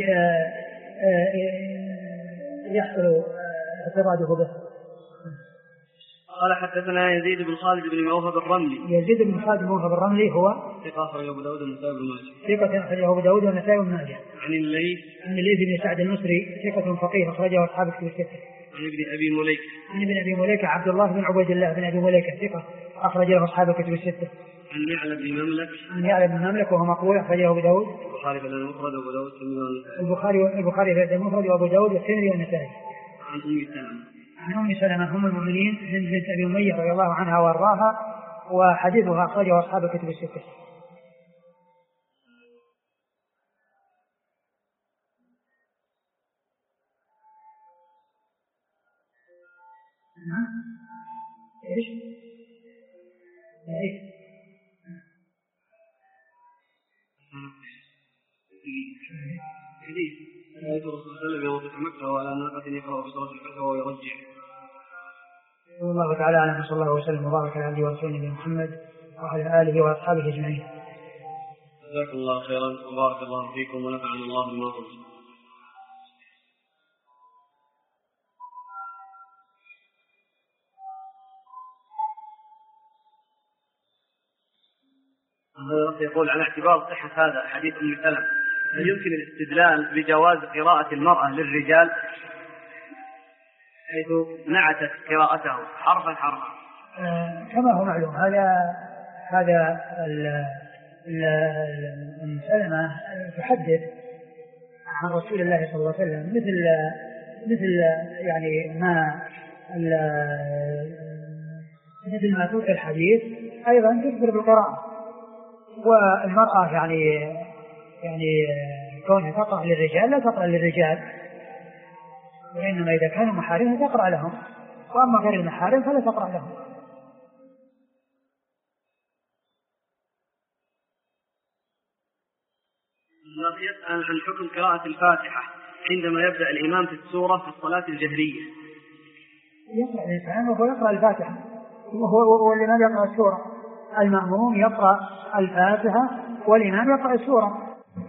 يحصل اعتراضه به. قال حدثنا يزيد بن خالد بن موهب الرملي. يزيد بن خالد بن موهب الرملي هو ثقة أخرجه أبو داود والنسائي بن ماجه. ثقة أخرجه أبو داود والنسائي بن ماجه. عن الليث بن سعد المصري ثقة فقيه أخرجه أصحاب الكتب الستة. عن ابن أبي مليكة عبد الله بن عبيد الله بن أبي مليكة ثقة أخرجه أصحاب الكتب الستة. عن يعلى بن مملك وهو مقبول أخرجه أبو داود. البخاري في المفرد وأبو داود البخاري في المفرد وأبو داود والترمذي والنسائي. عن أم سلمة أم المؤمنين بنت أبي أمية رضي الله عنها وارضاها، وحديثها أخرجه أصحاب الكتب الستة. والله تعالى أعلم. صلى الله وسلم وبارك على عبده ورسوله محمد وعلى آله وأصحابه أجمعين. جزاكم الله خيرا وبارك الله فيكم ونفعنا الله بما قلتم. يقول على اعتبار صحة هذا حديث أم سلمة، هل يمكن الاستدلال بجواز قراءة المرأة للرجال حيث نعتت قراءته حرفا حرفا؟ كما هو معلوم هذا أم سلمة تحدث عن رسول الله صلى الله عليه وسلم مثل يعني ما مثل ما تقول الحديث أيضا تكبر بالقراءة. والمرأة يعني كونها تقرأ للرجال لا تقرأ للرجال، وإنما إذا كانوا محارمها تقرأ لهم، وأما غير المحارم فلا تقرأ لهم. يسأل عن حكم قراءة الفاتحة عندما يبدأ الإمام في السورة في الصلاة الجهرية. يقرأ الإنسان وهو يقرأ الفاتحة، والإمام يقرأ السورة. المأموم يقرأ الفاتحة والإمام يقرأ السورة.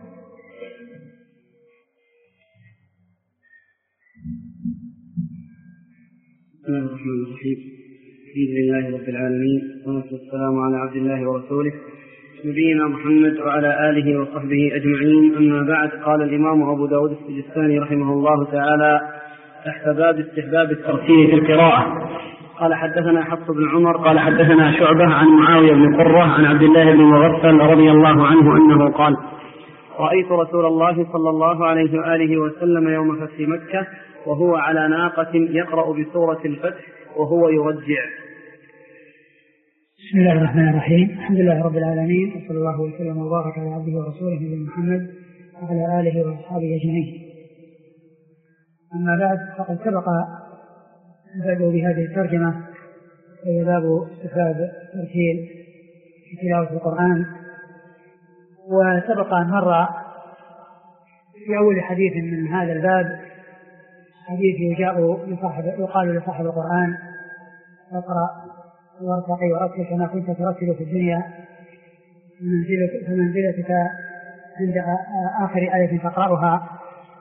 بسم الله الرحمن الرحيم. الحمد لله رب العالمين، والصلاة والسلام على عبد الله ورسوله نبينا محمد وعلى آله وصحبه أجمعين. أما بعد، قال الإمام أبو داود السجستاني رحمه الله تعالى تحت باب استحباب الترتيل في القراءة. قال حدثنا حفص بن عمر قال حدثنا شعبة عن معاوية بن قرة عن عبد الله بن مغفل رضي الله عنه أنه قال: رأيت رسول الله صلى الله عليه وآله وسلم يوم فتح مكة وهو على ناقة يقرأ بسورة الفتح وهو يرجع. بسم الله الرحمن الرحيم. الحمد لله رب العالمين، وصلى الله وسلم وبارك على عبده ورسوله نبينا محمد وعلى آله وأصحابه أجمعين. أما بعد، فقد سبق بدء بهذه الترجمة وهي باب استحباب الترتيل في تلاوة القرآن. وسبق أن مر في أول حديث من هذا الباب حديث يقال لصاحب القرآن: اقرأ وارتقي ورتل كما كنت ترتل في الدنيا، فمنزلتك عند آخر آية تقرأها.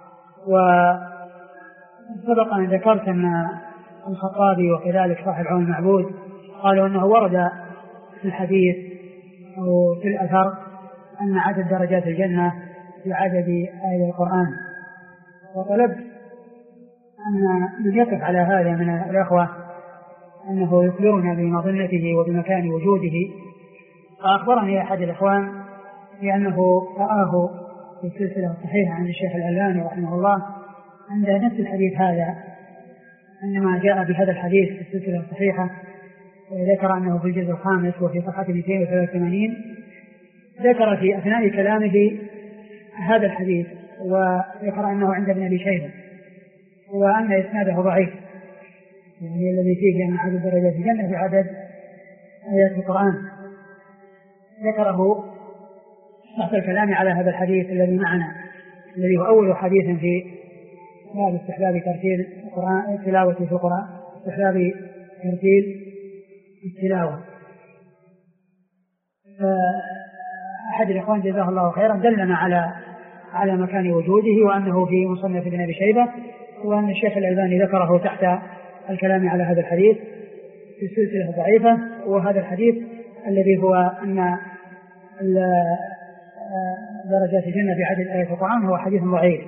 وسبق أن ذكرت أن الخطابي وكذلك صاحب عون المعبود قالوا أنه ورد في الحديث أو في الأثر أن عدد درجات الجنة بعدد آية القرآن. وطلبت أن من يقف على هذا من الأخوة أنه يخبرنا بمظنته وبمكان وجوده. فأخبرني أحد الإخوان بأنه رآه في السلسلة الصحيحة عن الشيخ الألباني رحمه الله عند نفس الحديث هذا، عندما جاء بهذا الحديث في السلسلة الصحيحة ذكر أنه في الجزء الخامس وفي صفحة 283 ذكر في أثناء كلامه هذا الحديث، وذكر أنه عند ابن أبي شيبة، وأن إسناده ضعيف، يعني الذي فيه أن عدد درجات الجنة بعدد آيات القرآن. ذكره تحت الكلام على هذا الحديث الذي معنا، الذي هو أول حديث في باب استحباب ترتيل القرآن تلاوة في القرآن، استحباب ترتيل التلاوة. أحد الإخوان جزاه الله خيرا دلنا على مكان وجوده، وأنه في مصنف ابن أبي شيبة، وأن الشيخ الألباني ذكره تحت الكلام على هذا الحديث في السلسلة الضعيفة. وهذا الحديث الذي هو أن درجات الجنة في عدد آيات القرآن هو حديث ضعيف.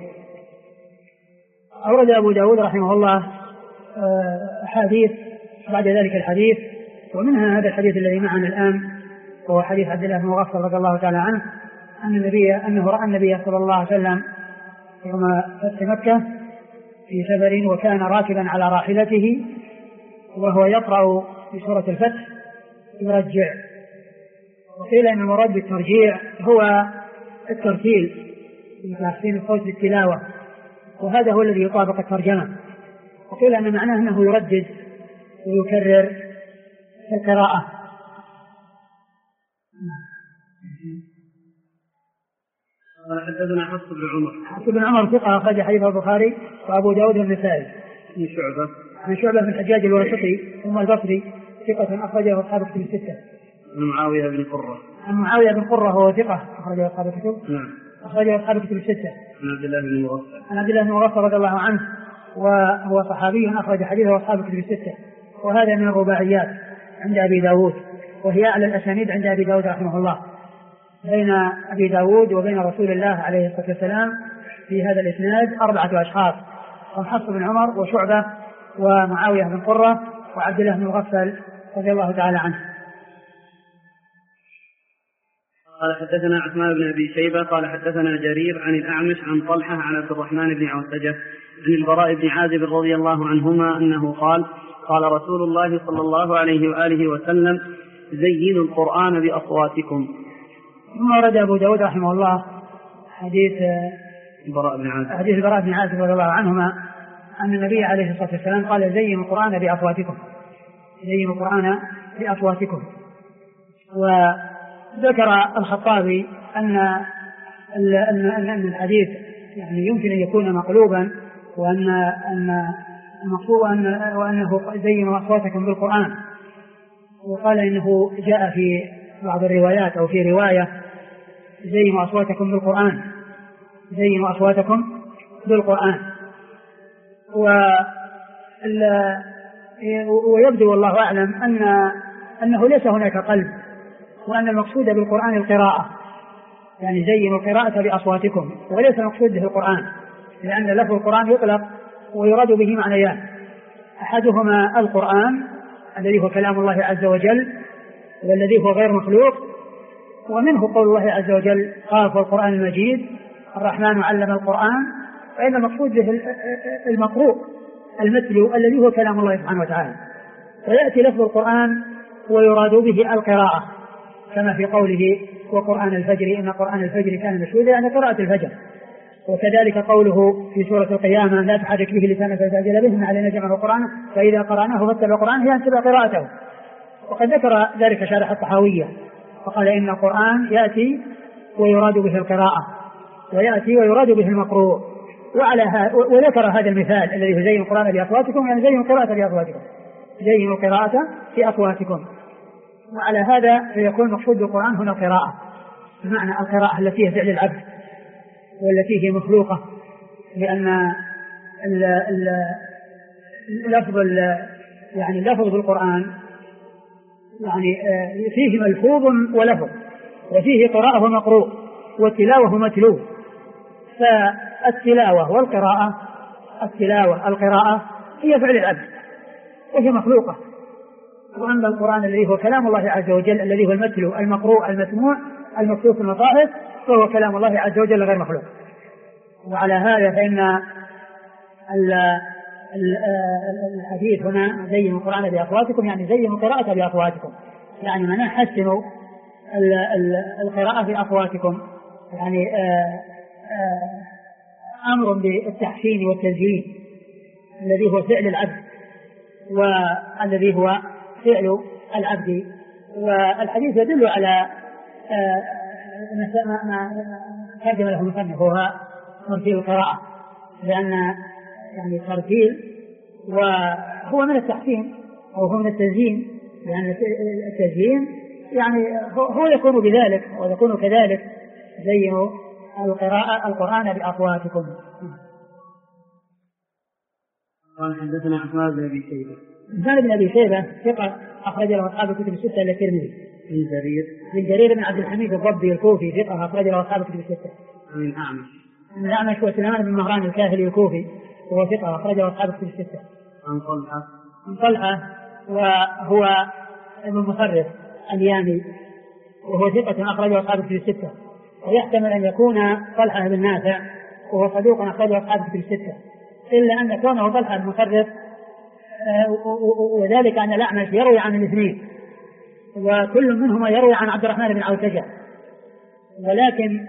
أورد أبو داود رحمه الله حديث بعد ذلك الحديث، ومنها هذا الحديث الذي معنا الآن، وهو حديث عبد الله بن مغفل رضي الله تعالى عنه أنه رأى النبي صلى الله عليه وسلم يوم فتح مكة في سفر، وكان راكبا على راحلته وهو يقرأ في سورة الفتح يرجع. وقيل أن المراد بالترجيع هو الترتيل بتحسين الصوت بالتلاوة، وهذا هو الذي يطابق الترجمة. وقيل أن معناه أنه يردد ويكرر القراءة. قال حدثنا حفص بن عمر. حفص بن عمر ثقة أخرج حديثه البخاري وأبو داود والنسائي. عن شعبة بن الحجاج الواسطي ثم البصري ثقة أخرجه أصحاب الكتب الستة. عن معاوية بن قرة. عن معاوية بن قرة هو ثقة أخرجه أصحاب الكتب. نعم. أخرجه أصحاب الكتب الستة. عن عبد الله بن مغفل. عن عبد الله بن مغفل رضي الله عنه، وهو صحابي أخرج حديثه أصحاب الكتب الستة. وهذا من الرباعيات عند أبي داود، وهي أعلى الأسانيد عند أبي داود رحمه الله. بين أبي داود وبين رسول الله عليه الصلاة والسلام في هذا الإسناد 4 أشخاص: حفص بن عمر وشعبة ومعاوية بن قرة وعبد الله بن مغفل رضي الله تعالى عنه. قال حدثنا عثمان بن أبي شيبة قال حدثنا جرير عن الأعمش عن طلحة عن عبد الرحمن بن عوسجة عن البراء بن عازب رضي الله عنهما أنه قال: قال رسول الله صلى الله عليه وآله وسلم زينوا القرآن بأصواتكم. ثم ورد أبو داود رحمه الله حديث البراء بن عازب رضي الله عنهما أن النبي عليه الصلاة والسلام قال زينوا القرآن بأصواتكم، زينوا القرآن بأصواتكم. وذكر الخطابي أن الحديث يعني يمكن أن يكون مقلوبا، وأنه زينوا أصواتكم بالقرآن، وقال إنه جاء في بعض الروايات أو في رواية زينوا أصواتكم بالقرآن، زينوا أصواتكم بالقرآن. ويبدو والله أعلم أنه ليس هناك قلب، وأن المقصود بالقرآن القراءة، يعني زينوا القراءة بأصواتكم، وليس المقصود به القرآن، لأن لفظ القرآن يطلق ويراد به معنيان: أحدهما القرآن الذي هو كلام الله عز وجل والذي هو غير مخلوق، ومنه قول الله عز وجل قاف والقرآن المجيد الرحمن علم القرآن، فإن المقصود به المقروء المتلو الذي هو كلام الله سبحانه وتعالى. فيأتي لفظ القرآن ويراد به القراءة، كما في قوله وقرآن الفجر إن قرآن الفجر كان مشهودا، يعني قراءة الفجر. وكذلك قوله في سورة القيامة لا تحرك به لسانك لتعجل به علينا جمع القرآن فإذا قرأناه فاتبع قرآنه يعني اتبع قراءته. وقد ذكر ذلك شارح الطحاوية فقال إن القرآن يأتي ويراد به القراءة، ويأتي ويراد به المقروء. وذكر هذا المثال الذي هو زينوا القرآن بأصواتكم، يعني زينوا القراءة بأصواتكم، زينوا القراءة بأصواتكم. وعلى هذا فيكون المقصود بالقرآن هنا القراءة، بمعنى القراءة التي هي فعل العبد والتي هي مخلوقة، لأن اللفظ بالقرآن يعني فيه ملفوظ ولفظ، وفيه قراءة ومقروء، والتلاوة متلو. فالتلاوة والقراءة، القراءة هي فعل العبد وهي مخلوقة، وأما القرآن الذي هو كلام الله عز وجل الذي هو المتلو المقروء المسموع المكتوب في المصاحف فهو كلام الله عز وجل غير مخلوق. وعلى هذا فإن الحديث هنا زينوا القرآن بأصواتكم، يعني زينوا القراءة بأصواتكم، يعني معناه حسنوا القراءة بأصواتكم، يعني أمر بالتحسين والتزيين الذي هو فعل العبد والذي هو فعل العبد. والحديث يدل على ما ترجم له المصنف وهو ترتيل القراءة، لأن يعني الترتيل وهو من التحسين أو هو من التزيين، لأن التزيين يعني هو يكون بذلك ويكون كذلك زينوا القرآن بأصواتكم. قال حدثنا عثمان بن أبي شيبة. عثمان بن أبي شيبة ثقة أخرج له أصحاب الكتب الستة إلا الترمذي. بن جرير بن عبد الحميد الضبي الكوفي ثقة أخرج له أصحاب الكتب الستة. عن الأعمش هو سليمان بن مهران الكاهلي الكوفي وهو ثقة أخرج له أصحاب الكتب الستة. عن طلحة وهو ابن مصرف اليامي وهو ثقة أخرج له أصحاب الكتب الستة، ويحتمل أن يكون طلحة بن نافع وهو صدوق أخرج له أصحاب الكتب الستة، إلا أن كونه طلحة بن مصرف وذلك أن الأعمش يروي عن الاثنين وكل منهما يروي عن عبد الرحمن بن عوسجة، ولكن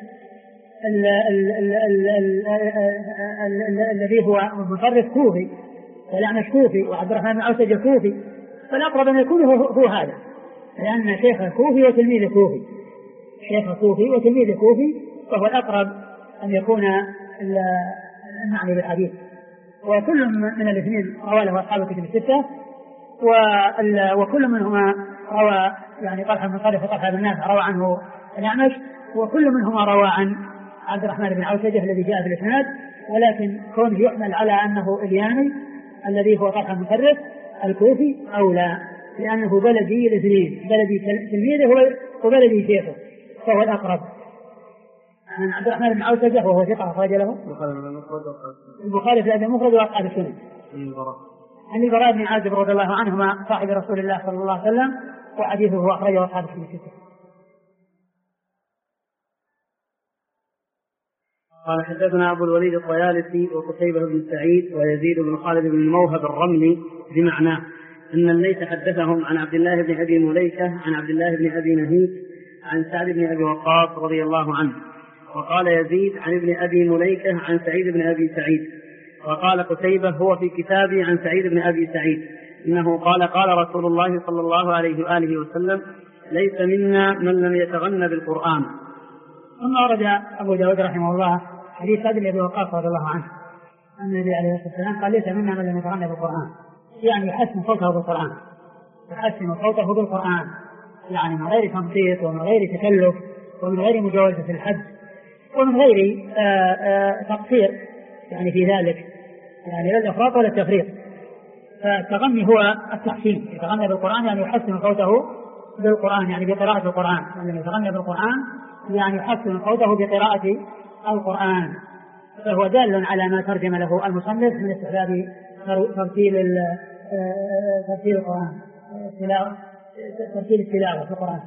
الذي هو مصرف كوفي والأعمش كوفي وعبد الرحمن بن عوسجة كوفي، فالأقرب أن يكون هو هذا، لأن شيخ كوفي وتلميذ كوفي، شيخ كوفي وتلميذ كوفي، فهو الأقرب أن يكون المعني بالحديث. وكل من الاثنين روى له أصحاب الكتب الستة، وكل منهما روى يعني طلحة بن مصرف وطلحة بن نافع روى عنه الأعمش، وكل منهما روى عن عبد الرحمن بن عوسجة الذي جاء في الإسناد، ولكن كونه يحمل على أنه اليامي الذي هو طلحة بن مصرف الكوفي أولى، لأنه بلدي الاثنين، بلدي تلميذه وبلدي شيخه، فهو الأقرب. عن عبد الرحمن بن عوسجة وهو ثقة أخرج له البخاري في الأدب المفرد وأصحاب السنن. عن البراء بن عازب رضي الله عنهما صاحب رسول الله صلى الله عليه وسلم، وحديثه أخرجه أصحاب السنن الستة. قال حدثنا أبو الوليد الطيالسي وقتيبة بن سعيد ويزيد بن خالد بن موهب الرملي بمعناه، أن الليث حدثهم عن عبد الله بن أبي مليكة عن عبد الله بن أبي نهيك عن سعد بن أبي وقاص رضي الله عنه. وقال يزيد عن ابن أبي مليكة عن سعيد بن أبي سعيد. وقال قتيبة هو في كتابه عن سعيد بن أبي سعيد إنه قال قال رسول الله صلى الله عليه وآله وسلم ليس منا من لم يتغنى بالقرآن. ثم ورد أبو داود رحمه الله حديث سعد بن أبي وقاص رضي الله عنه أن النبي عليه الصلاة والسلام قال ليس منا من لم يتغنى بالقرآن، يعني يحسن صوته بالقرآن، يحسن صوته بالقرآن، يعني من غير تمطيط ومن غير تكلف ومن غير مجاوزة الحد ومن غير تقصير يعني في ذلك، يعني لا الإفراط ولا التفريط. فالتغني هو التحسين، يتغنى بالقرآن يعني يحسن صوته بالقرآن، يعني بقراءة القرآن. من يتغنى بالقرآن يعني يحسن صوته بقراءة القرآن، فهو دال على ما ترجم له المصنف من استحباب ترتيل القرآن، ترتيل التلاوة في القرآن.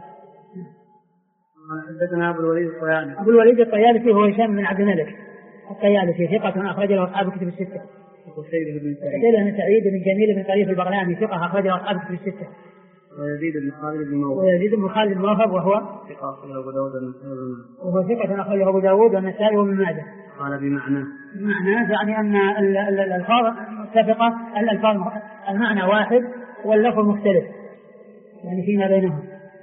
حدثنا أبو الوليد الطيالسي هو هشام بن عبد الملك الطيالسي ثقة أخرج له أصحاب الكتب الستة. قتيبة بن سعيد بن جميل بن طريف البغلاني ثقة أخرج له أصحاب الكتب الستة. ويزيد بن خالد بن موهب وهو ثقة أخرجه أبو داود والنسائي وابن ماجه. قال بمعنى يعني أن الألفاظ متفقة، الألفاظ المعنى واحد واللفظ مختلف يعني فيما بينهم.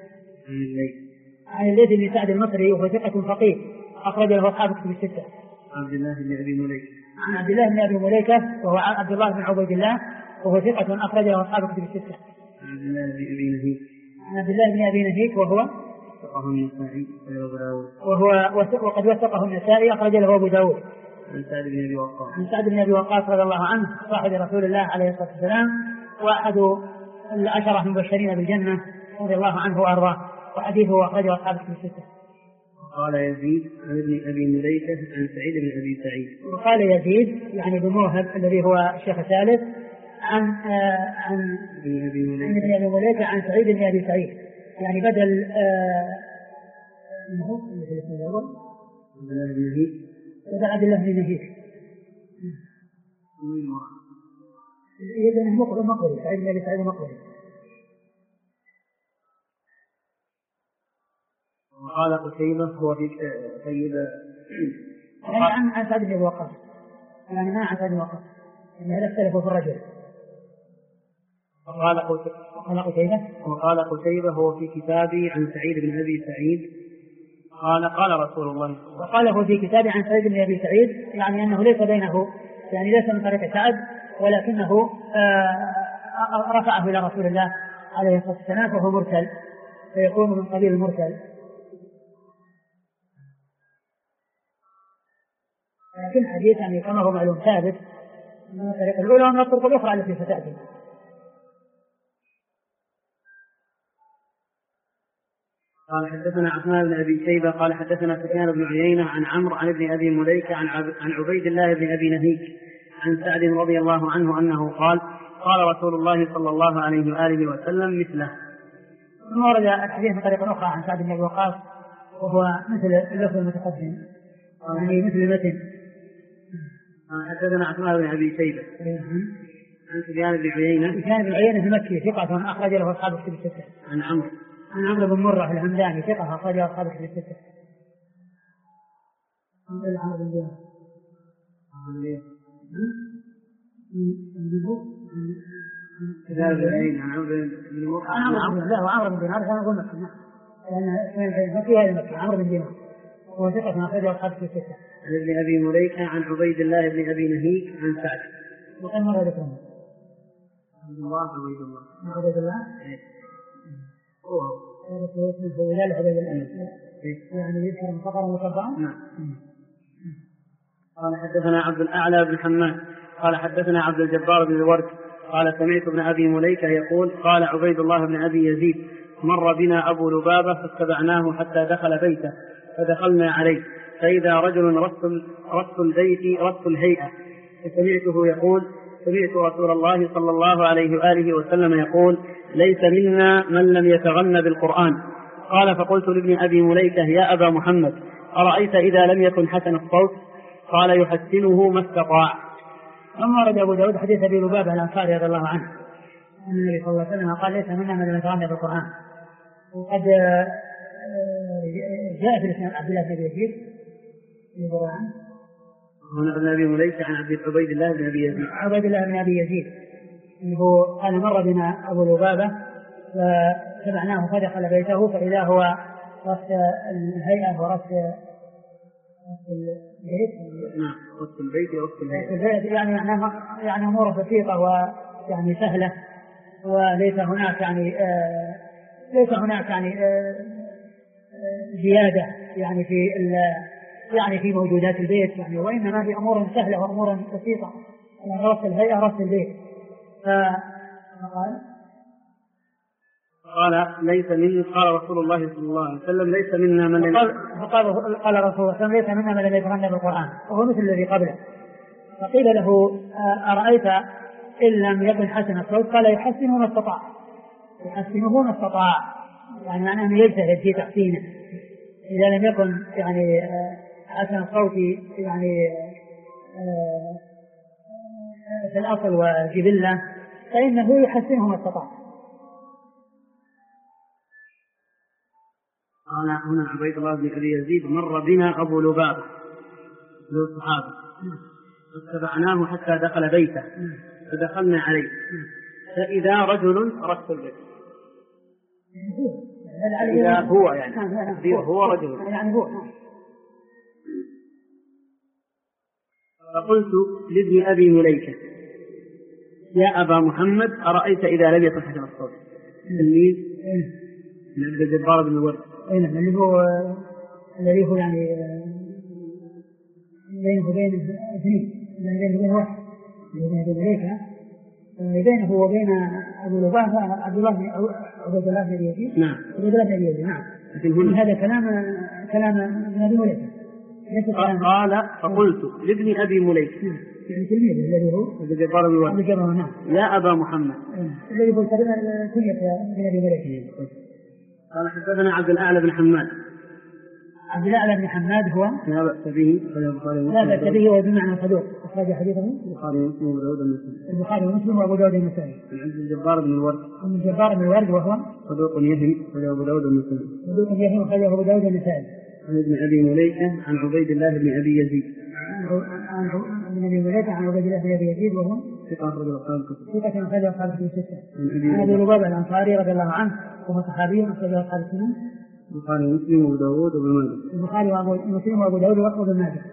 عن الليث بن سعد المصري وهو ثقة فقيه أخرج له أصحاب الكتب الستة. عن عبد الله بن أبي مليكة وهو عبد الله بن عبيد الله وهو ثقة أخرج له أصحاب الكتب الستة. عن عبد الله بن أبي نهيك وهو وثقه النسائي وقد وثقه النسائي أخرج له أبو داود. عن سعد بن أبي وقاص رضي الله عنه صاحب رسول الله عليه الصلاة والسلام وأحد العشرة المبشرين بالجنة رضي الله عنه وأرضاه، وحديثه أخرجه أصحاب الكتب الستة. قال يزيد عن ابن أبي مليكة عن سعيد بن أبي سعيد. وقال يزيد يعني بن موهب الذي هو الشيخ الثالث عن ابن أبي مليكة عن سعيد بن أبي سعيد، يعني بدل عبد الله بن نهيك يدن مقبل سعيد بن أبي سعيد مقبل. وقال قتيبة هو في سيد عن سعد بن وقاص، يعني ما عن سعد بن وقاص، يعني هذا اختلفوا في الرجل. وقال قتيبة هو في كتابي عن سعيد بن أبي سعيد قال رسول الله. وقال هو في كتابي عن سعيد بن أبي سعيد، يعني أنه ليس بينه، يعني ليس من طريق سعد ولكنه رفعه إلى رسول الله عليه الصلاة والسلام فهو مرسل، فيكون من قبيل المرسل. لكن حديث يعني كما هو معلوم ثابت من الطريق الأولى ومن الطرق الأخرى التي ستأتي. قال حدثنا عثمان بن أبي شيبة قال حدثنا سفيان بن عيينة عن عمرو عن ابن أبي مليكة عن عبيد الله بن أبي نهيك عن سعد رضي الله عنه أنه قال رسول الله صلى الله عليه وآله وسلم مثله. ثم ورد الحديث بطريقة أخرى عن سعد بن أبي وقاص وهو مثل اللفظ المتقدم، يعني مثل المتن. حدثنا عثمان بن أبي شيبة عن سفيان بن عيينة المكي ثقة أخرج له أصحاب الكتب الستة. عن عمرو بن مرة الهمداني ثقة أخرج له أصحاب الكتب الستة. عمرو بن دينار كان يقول مكي، لأن مكي هذا مكي عمرو بن دينار وهو ثقة أخرج له أصحاب الكتب الستة. عن ابن أبي مليكة عن عبيد الله بن أبي نهيك عن سعد. وكم مرة ذكرنا؟ عبد الله. يعني يذكر مصغرا ومكبرا. قال حدثنا عبد الأعلى بن حماد قال حدثنا عبد الجبار بن الورد قال سمعت ابن أبي مليكة يقول قال عبيد الله بن أبي يزيد مر بنا أبو لبابة فاتبعناه حتى دخل بيته فدخلنا عليه فإذا رجل رص البيت رص الهيئة فسمعته يقول سمعت رسول الله صلى الله عليه وآله وسلم يقول ليس منا من لم يتغنى بالقرآن. قال فقلت لابن أبي مليكة يا أبا محمد أرأيت إذا لم يكن حسن الصوت؟ قال يحسنه ما استطاع. ثم ورد أبو داود حديث أبي لبابة الأنصاري رضي الله عنه أن النبي صلى الله عليه وسلم قال ليس منا من لم يتغنى بالقرآن. وقد جاء في الإسلام عبد الله بن يزيد هنا بن أبي مليكة عن عبيد الله بن أبي يزيد. عبيد الله بن أبي يزيد أنه قال مر بنا أبو لبابة فتبعناه فدخل بيته فإذا هو رأس الهيئة ورأس البيت. نعم رأس البيت ورأس الهيئة. يعني أمور بسيطة ويعني سهلة، وليس هناك يعني زيادة يعني في موجودات البيت يعني، وإنما في أمور سهلة وأمور بسيطة يعني رأس الهيئة رأس البيت. قال ليس من قال رسول الله صلى الله عليه وسلم ليس منا من قال رسول الله صلى الله عليه وسلم ليس منا من لم يتغنى بالقرآن، وهو مثل الذي قبله. فقيل له أرأيت إن لم يكن حسن الصوت؟ قال يحسنه ما استطاع، يحسنه ما استطاع، يعني معناه أنه يجتهد في تحسينه. إذا لم يكن يعني حسن الصوت يعني في الأصل والجبلة فإنه يحسنه ما استطاع. قال هنا عبيد الله بن أبي يزيد مر بنا أبو لبابة للصحابة فاتبعناه حتى دخل بيته فدخلنا عليه فإذا رجل رأس البيت. إذا هو يعني هو رجل يعني هو. فقلت لابن أبي مليكة يا أبا محمد أرأيت إذا لم يكن حسن الصوت؟ تلميذ من عبد الجبار بن الورد الذي هو يعني بينه وبين اثنين، بينه وبين واحد بينه وبين أبو لبابة عبد الله بن أبي يزيد. نعم عبد الله بن أبي يزيد. نعم. لكن هذا كلام ابن أبي مليكة. قال فقلت لابن أبي مليكة يعني تلميذه الذي هو عبد الجبار بن الورد يا أبا محمد الذي هو كنية ابن أبي مليكة. قال حدثنا عبد الأعلى بن حماد. عبد الأعلى بن حماد هو لا بأس به هو بمعنى صدوق، أخرج حديثه البخاري ومسلم وأبو داود النسائي. عبد الجبار بن الورد وهو صدوق يهم أخرج أبو داود النسائي. أبو داود النسائي. عن ابن أبي مليكة عن عبيد الله بن أبي يزيد. عن أبي مليكة عن عبيد الله بن أبي يزيد وهو ثقة أخرج أصحاب الكتب الستة. عن أبي لبابة الأنصاري رضي الله عنه وهو صحابي أخرج أصحاب السنن البخاري ومسلم وأبو داود وابن ماجه. البخاري ومسلم وأبو داود وابن ماجه.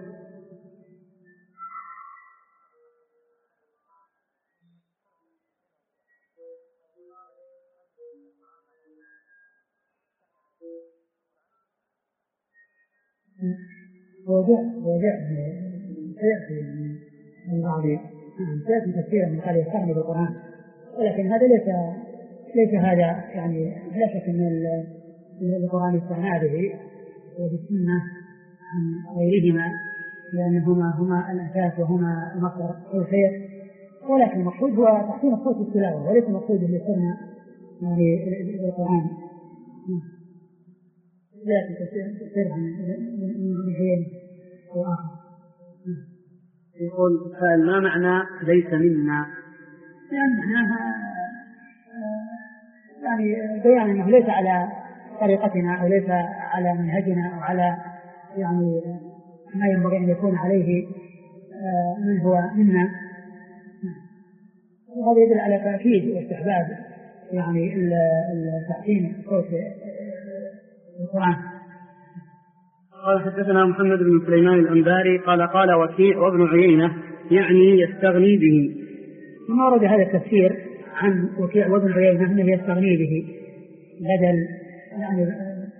سيأتي تفسيرا من قال يستغني بالقرآن، ولكن هذا ليس هذا يعني لا شك أن القرآن يستغنى به وبالسنة عن غيرهما لأنهما هما الأساس وهما المصدر والخير، ولكن المقصود هو تحسين الصوت بالتلاوة وليس المقصود أن يستغنى يعني بالقرآن. لا تفسير من شيء وآخر. يقول سائل ما معنى ليس منا؟ يعني معناها يعني بيان أنه ليس على طريقتنا أو ليس على منهجنا أو على يعني ما ينبغي أن يكون عليه من هو منا. وهذا يدل على تأكيد واستحباب يعني تحسين صوت القرآن. قال حدثنا محمد بن سليمان الأنباري قال وكيع وابن عيينة يعني يستغني به. ثم ورد هذا التفسير عن وكيع وابن عيينة أنه يستغني به بدل يعني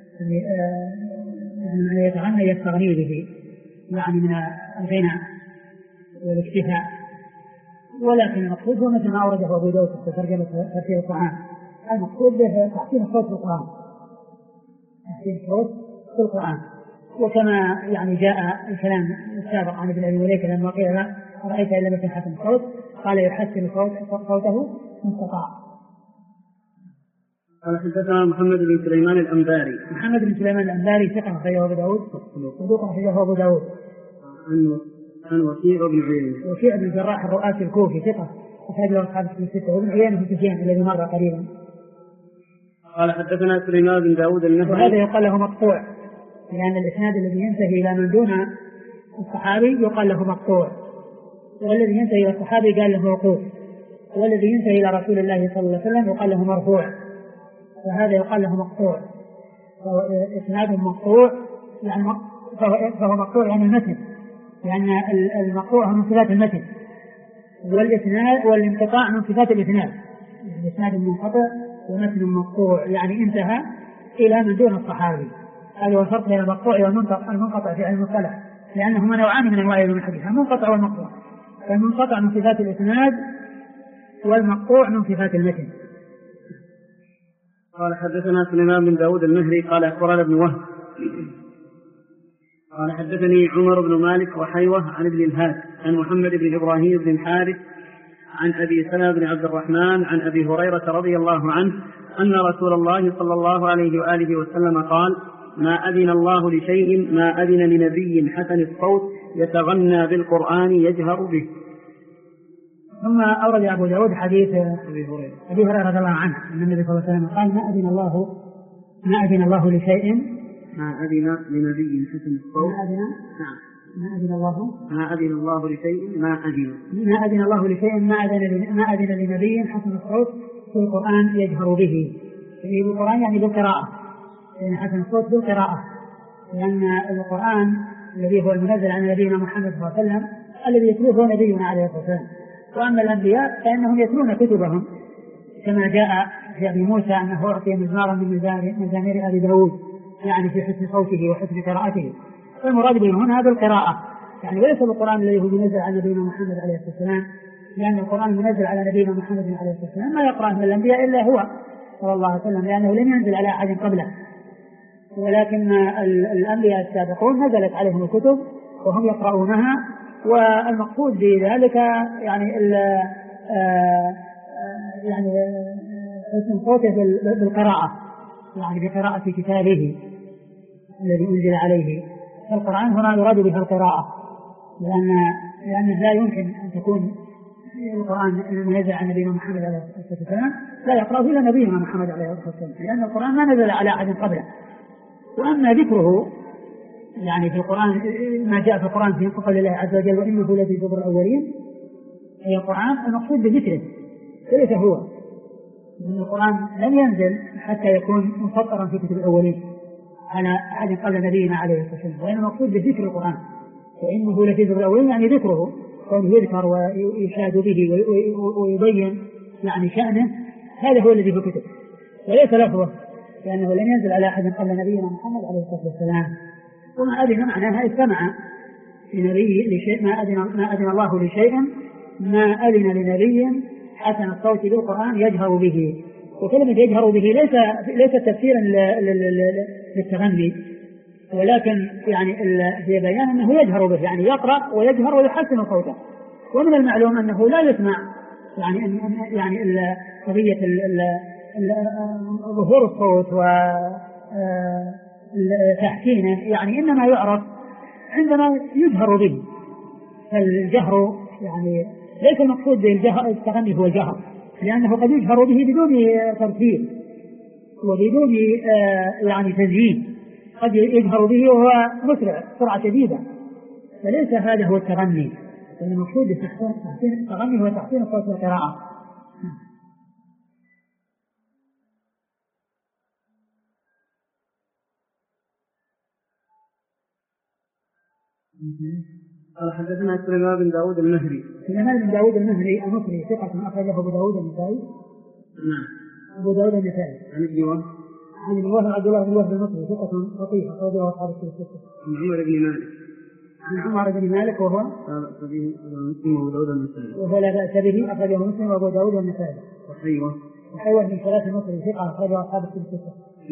يتغنى يستغني به يعني من الغنى والاكتفاء، ولكن المقصود هو مثل ما أورده أبو داود في ترجمة تفسير القرآن، المقصود به تحسين الصوت في القرآن، تحسين الصوت في القرآن. وكما يعني جاء الكلام السابق عن ابن أبي مليكة لما قيل له أرأيت إن لم يكن حسن الصوت قال يحسن صوته من استطاع. قال حدثنا محمد بن سليمان الأنباري. محمد بن سليمان الأنباري ثقة أخرجه أبو داود صدوق أخرجه أبو داود. عن وكيع بن عيينة. وكيع بن الجراح الرؤاسي الكوفي ثقة أخرج له أصحاب الكتب الستة. وابن عيينة في سفيان الذي مر قريبا. قال حدثنا سليمان بن داود النهري. وهذا يقال له مقطوع، لأن الإسناد الذي ينتهي إلى من دون الصحابي يقال له مقطوع، والذي ينتهي إلى الصحابي قال له موقوف، والذي ينتهي إلى رسول الله صلى الله عليه وسلم يقال له مرفوع، فهذا يقال له مقطوع. فهو إسناد مقطوع يعني فهو مقطوع يعني المتن، لأن المقطوع من صفات المتن، والإسناد والانقطاع من صفات الإسناد. الإسناد منقطع ومتن مقطوع يعني انتهى إلى من دون الصحابي. هذا هو الفرق بين المقطوع والمنقطع في علم المصطلح، لأنهما نوعان من أنواع علم الحديث، المنقطع والمقطوع. المنقطع من صفات الإسناد والمقطوع من صفات المتن. قال حدثنا سليمان بن داود النهري قال أخبرنا ابن وهب قال حدثني عمر بن مالك وحيوة عن ابن الهاد عن محمد بن إبراهيم بن الحارث عن أبي سلمة بن عبد الرحمن عن أبي هريرة رضي الله عنه أن رسول الله صلى الله عليه وآله وسلم قال: ما أذن الله لشيء ما أذن لنبي حسن الصوت يتغنى بالقرآن يجهر به. ثم أورد أبو داود حديث أبي هريرة رضي الله عنه أن النبي صلى الله عليه وسلم قال: ما أذن الله لشيء ما أذن لنبي حسن الصوت ما أذن الله لشيء ما أذن لنبي حسن الصوت في القرآن يجهر به. في القرآن يعني بالقراءة، يعني حسن الصوت بالقراءة، لأن القرآن الذي هو المنزل عن نبينا محمد صلى الله عليه وسلم الذي يتلوه نبينا عليه الصلاة والسلام. وأما الأنبياء فإنهم يتلون كتبهم، كما جاء في أبي موسى أنه أعطي مزمارا من مزامير أبي داود، يعني في حسن صوته وحسن قراءته. فالمراد به هنا هذا القراءة، يعني وليس القرآن الذي هو منزل على نبينا محمد عليه الصلاة والسلام، لأن القرآن المنزل على نبينا محمد عليه الصلاة والسلام ما يقرأ من الأنبياء إلا هو صلى الله عليه وسلم، لأنه لم ينزل على أحد قبله. ولكن الأنبياء السابقون نزلت عليهم الكتب وهم يقرؤونها، والمقصود بذلك يعني حسن صوته بالقراءة، يعني بقراءة كتابه الذي أنزل عليه. القرآن هنا يراد به القراءة، لأن لا يمكن أن تكون القرآن المنزل عن نبينا محمد عليه الصلاة والسلام لا يقرأه إلا نبينا محمد عليه الصلاة والسلام، لأن القرآن ما نزل على أحد قبله. وأما ذكره يعني في القرآن ما جاء في القرآن في قول الله عز وجل: وإنه لفي زبر الأولين، هي القرآن المقصود بذكره ليس هو، لأن القرآن لم ينزل حتى يكون مسطرا في كتب الأولين على أحد قبل نبينا عليه الصلاة والسلام، وإن المقصود بذكر القرآن. وإنه لفي زبر الأولين يعني ذكره، كونه يذكر ويشاد به ويبين يعني شأنه، هذا هو الذي في الكتب وليس لفظه، لأنه لم ينزل على أحد قبل نبينا محمد عليه الصلاة والسلام. وما أذن معناها استمع لنبي لشيء، ما أذن الله لشيء ما أذن لنبي حسن الصوت بالقرآن يجهر به. وكلمة يجهر به ليس تفسيرا للتغني، ولكن يعني في بيان أنه يجهر به، يعني يقرأ ويجهر ويحسن صوته. ومن المعلوم أنه لا يسمع يعني قضية ظهور الصوت وتحسينه، يعني إنما يعرف عندما يجهر به. فالجهر يعني ليس المقصود بالتغني هو الجهر، لأنه قد يجهر به بدون ترتيب وبدون يعني تزيين، قد يجهر به وهو مسرع سرعة شديدة، فليس هذا هو التغني. المقصود بتحسين التغني هو تحسين الصوت والقراءة. قال حدثنا سليمان بن داود النهري. سليمان بن داود النهري المصري ثقة أخرجه أبو داود النسائي. نعم. أبو داود النسائي. عن ابن وهب. عن ابن وهب عبد الله بن وهب المصري ثقة لطيف أخرجه أصحاب الكتب الستة. عن عمر بن مالك. عن عمر بن مالك وهو مسلم وأبو داود النسائي. وهو لا بأس به أخرجه مسلم وأبو داود النسائي. وحيوة بن ثلاث المصري ثقة أخرجه أصحاب الكتب الستة.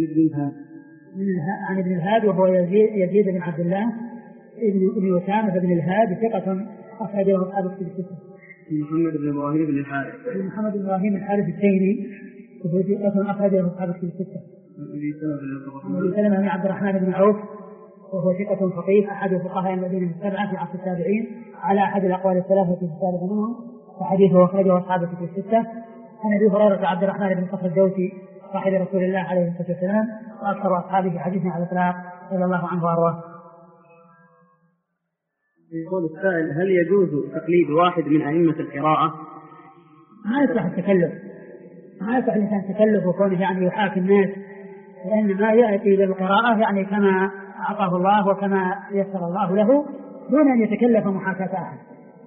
عن ابن الهاد وهو يزيد بن عبد الله ابن وسامة بن الهاد ثقة أخرجه أصحاب الكتب الستة. محمد بن إبراهيم بن الحارث. محمد بن إبراهيم الحارث التيمي وهو ثقة أخرجه أصحاب الكتب الستة. أبي سلمة بن عبد الرحمن بن عوف وهو ثقة فقيه أحد فقهاء المدينة السبعة في عصر التابعين على أحد الأقوال الثلاثة في الثالث منهم، وحديثه أخرجه أصحاب الكتب الستة. عن أبي هريرة عبد الرحمن بن صخر الدوسي صاحب رسول الله عليه الصلاة والسلام وأكثر أصحابه حديثا على الإطلاق رضي الله عنه وأرضاه. يقول السائل: هل يجوز تقليد واحد من أئمة القراءة؟ ما يصلح التكلف، ما يصلح الإنسان التكلف وكونه يعني يحاكي الناس، لأن ما يأتي بالقراءة يعني كما أعطاه الله وكما يسر الله له دون أن يتكلف محاكاة أحد.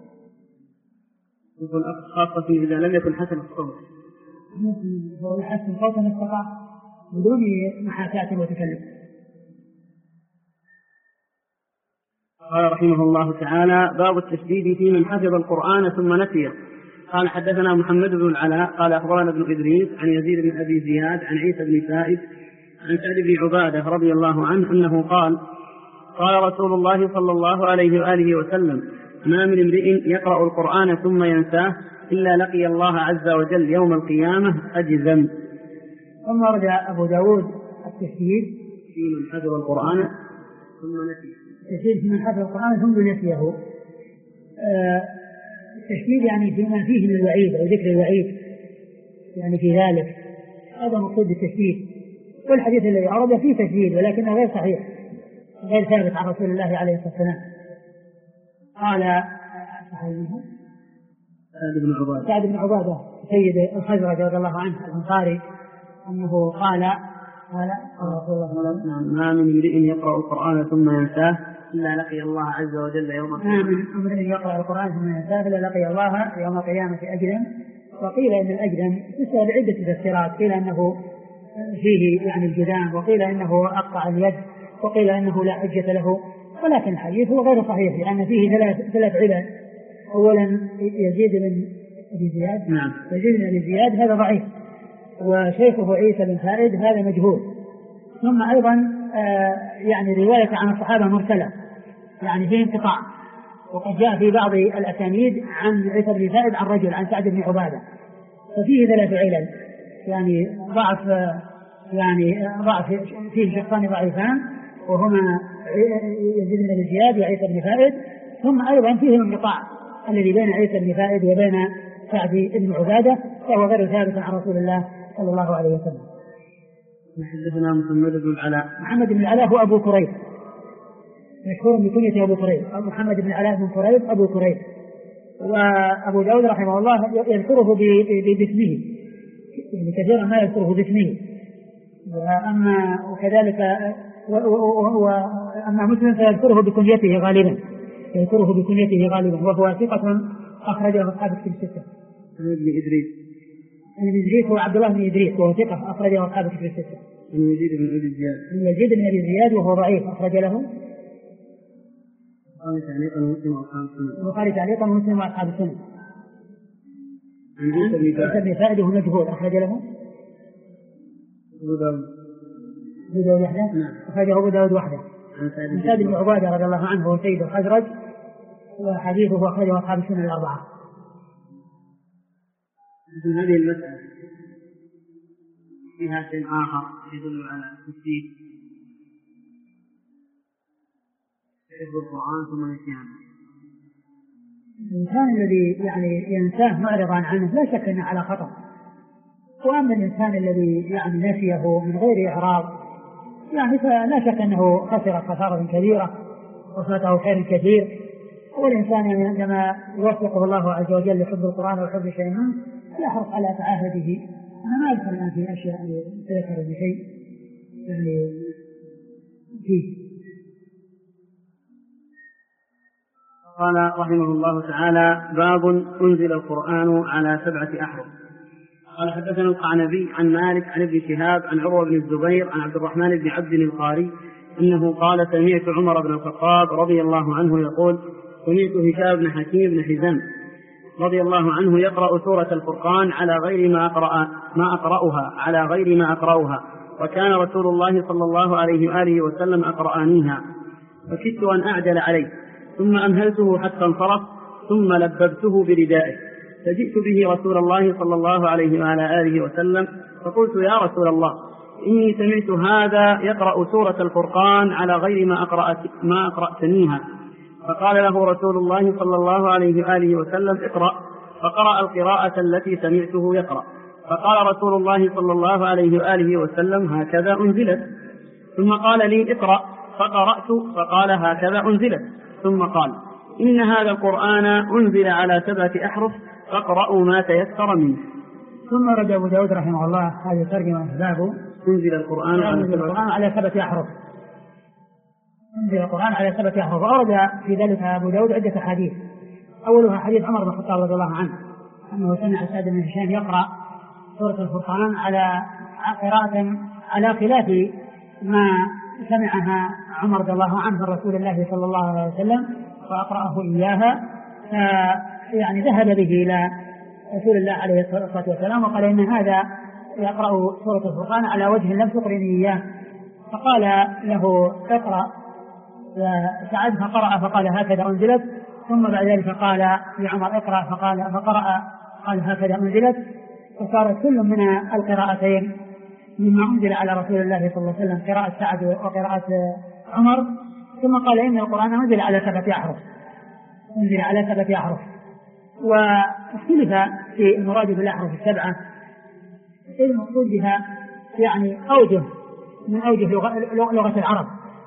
يقول خاصة إذا لم يكن حسن الصوت، هو يحسن صوتا استطاع بدون محاكاة وتكلف. قال رحمه الله تعالى: باب التشديد في من حفظ القرآن ثم نسيه. قال: حدثنا محمد بن العلاء قال أخبرنا ابن إدريس عن يزيد بن أبي زياد عن عيسى بن سائب عن سعد بن عبادة رضي الله عنه أنه قال: قال رسول الله صلى الله عليه وآله وسلم: ما من امرئ يقرأ القرآن ثم ينساه إلا لقي الله عز وجل يوم القيامة أجزم. ثم رجع أبو داود التشديد في من حفظ القرآن ثم نسيه. التشديد في من حفظ القرآن ثم نسيه. التشديد يعني فيما فيه من الوعيد أو ذكر الوعيد يعني في ذلك، هذا مقصود بالتشديد. والحديث الذي عرض فيه تشديد ولكنه غير صحيح، غير ثابت عن رسول الله عليه الصلاة والسلام. قال سعد بن عبادة سيد الخزرج رضي الله عنه الأنصاري أنه قال ما من امرئ يقرأ القرآن ثم ينساه إلا لقي الله عز وجل يوم القيامة. ما من امرئ يقرأ القرآن ثم ينساه إلا لقي الله يوم القيامة أجرا. وقيل إن الأجرا بسبب عدة تفسيرات، قيل أنه فيه يعني الجذام، وقيل إنه أقطع اليد، وقيل إنه لا حجة له، ولكن الحديث هو غير صحيح لأن فيه ثلاث علل. أولا يزيد بن أبي زياد، نعم. يزيد بن أبي زياد هذا ضعيف، وشيخه عيسى بن سائد هذا مجهول. ثم أيضا يعني رواية عن الصحابة مرسلة يعني فيه انقطاع، وقد جاء في بعض الأسانيد عن عيسى بن سائد عن رجل عن سعد بن عبادة، ففيه ثلاث علل يعني ضعف فيه شخصان ضعيفان وهما يزيد بن أبي زياد وعيسى بن سائد. ثم أيضا فيه الانقطاع الذي بين عيسى بن سائد وبين سعد بن عبادة، فهو غير ثابت عن رسول الله صلى الله عليه وسلم. حدثنا محمد بن العلاء. محمد بن العلاء هو أبو كريب، مشهور بكنيته أبو كريب، محمد بن العلاء بن كريب أبو كريب. وأبو داود رحمه الله يذكره باسمه، يعني كثيرا ما يذكره باسمه. وكذلك أما مسلم فيذكره بكنيته غالبا، وهو ثقة أخرجه أصحاب الكتب الستة. ابن إدريس هو عبد الله بن إدريس وهو ثقة أخرجه أصحاب الكتب الستة. يزيد بن أبي زياد وهو ضعيف أخرج له البخاري تعليقا ومسلم وأصحاب السنة. عيسى بن سائد وهو مجهول أخرج له أبو داود وحده، أخرجه أبو داود وحده. عن سعد بن عبادة رضي الله عنه هو سيد الخزرج، وحديثه أخرجه أصحاب السنة الأربعة. في هذه المسألة فيها شيء آخر يدل على التشديد حفظ القرآن ثم نسيانه. الإنسان الذي يعني ينساه معرضا عنه لا شك أنه على خطأ، وأما الإنسان الذي يعني نسيه من غير إعراض يعني فلا شك أنه خسر خسارة كبيرة وفاته خير كثير. والإنسان عندما يوفقه الله عز وجل لحب القرآن وحب شيء منه يحرص على تعاهده. أنا ما أذكر الآن في أشياء تذكر بشيء يعني فيه. قال رحمه الله تعالى: باب أنزل القرآن على 7 أحرف. قال: حدثنا القعنبي عن مالك عن ابن شهاب عن عروة بن الزبير عن عبد الرحمن بن عبد القاري إنه قال: سمعت عمر بن الخطاب رضي الله عنه يقول: سمعت هشام بن حكيم بن حزام رضي الله عنه يقرأ سورة الفرقان على غير ما أقرأها، وكان رسول الله صلى الله عليه وآله وسلم أقرأنيها، فكدت أن أعجل عليه، ثم أمهلته حتى انصرف، ثم لببته بردائه، فجئت به رسول الله صلى الله عليه وعلى آله وسلم، فقلت: يا رسول الله، إني سمعت هذا يقرأ سورة الفرقان على غير ما أقرأتنيها. فقال له رسول الله صلى الله عليه وآله وسلم: اقرأ، فقرأ القراءة التي سمعته يقرأ، فقال رسول الله صلى الله عليه وآله وسلم: هكذا أنزلت. ثم قال لي: اقرأ، فقرأت فقال: هكذا أنزلت. ثم قال: إن هذا القرآن أنزل على 7 أحرف فاقرأوا ما تيسر منه. ثم رد أبو داود رحمه الله هذه ترجمة باب أنزل القرآن على 7 أحرف. أنزل القرآن على 7 أحرف. وأورد في ذلك أبو داود عدة حديث. أولها حديث عمر بن الخطاب رضي الله عنه أنه سمع سعد بن هشام يقرأ سورة الفرقان على قراءة على خلاف ما سمعها عمر رضي الله عنه من رسول الله صلى الله عليه وسلم وأقرأه إياها، يعني ذهب به إلى رسول الله عليه الصلاة والسلام وقال: إن هذا يقرأ سورة الفرقان على وجه لم تقرني إياه. فقال له: اقرأ. سعد فقرأ فقال: هكذا أنزلت. ثم بعد ذلك قال لعمر: اقرأ، فقرأ قال: هكذا أنزلت. فصارت كل من القراءتين مما أنزل على رسول الله صلى الله عليه وسلم، قراءة سعد وقراءة عمر. ثم قال: إن القرآن أنزل على 7 أحرف. أنزل على 7 أحرف. واختلف في المراد بالأحرف 7. المقصود بها يعني أوجه من أوجه لغة العرب،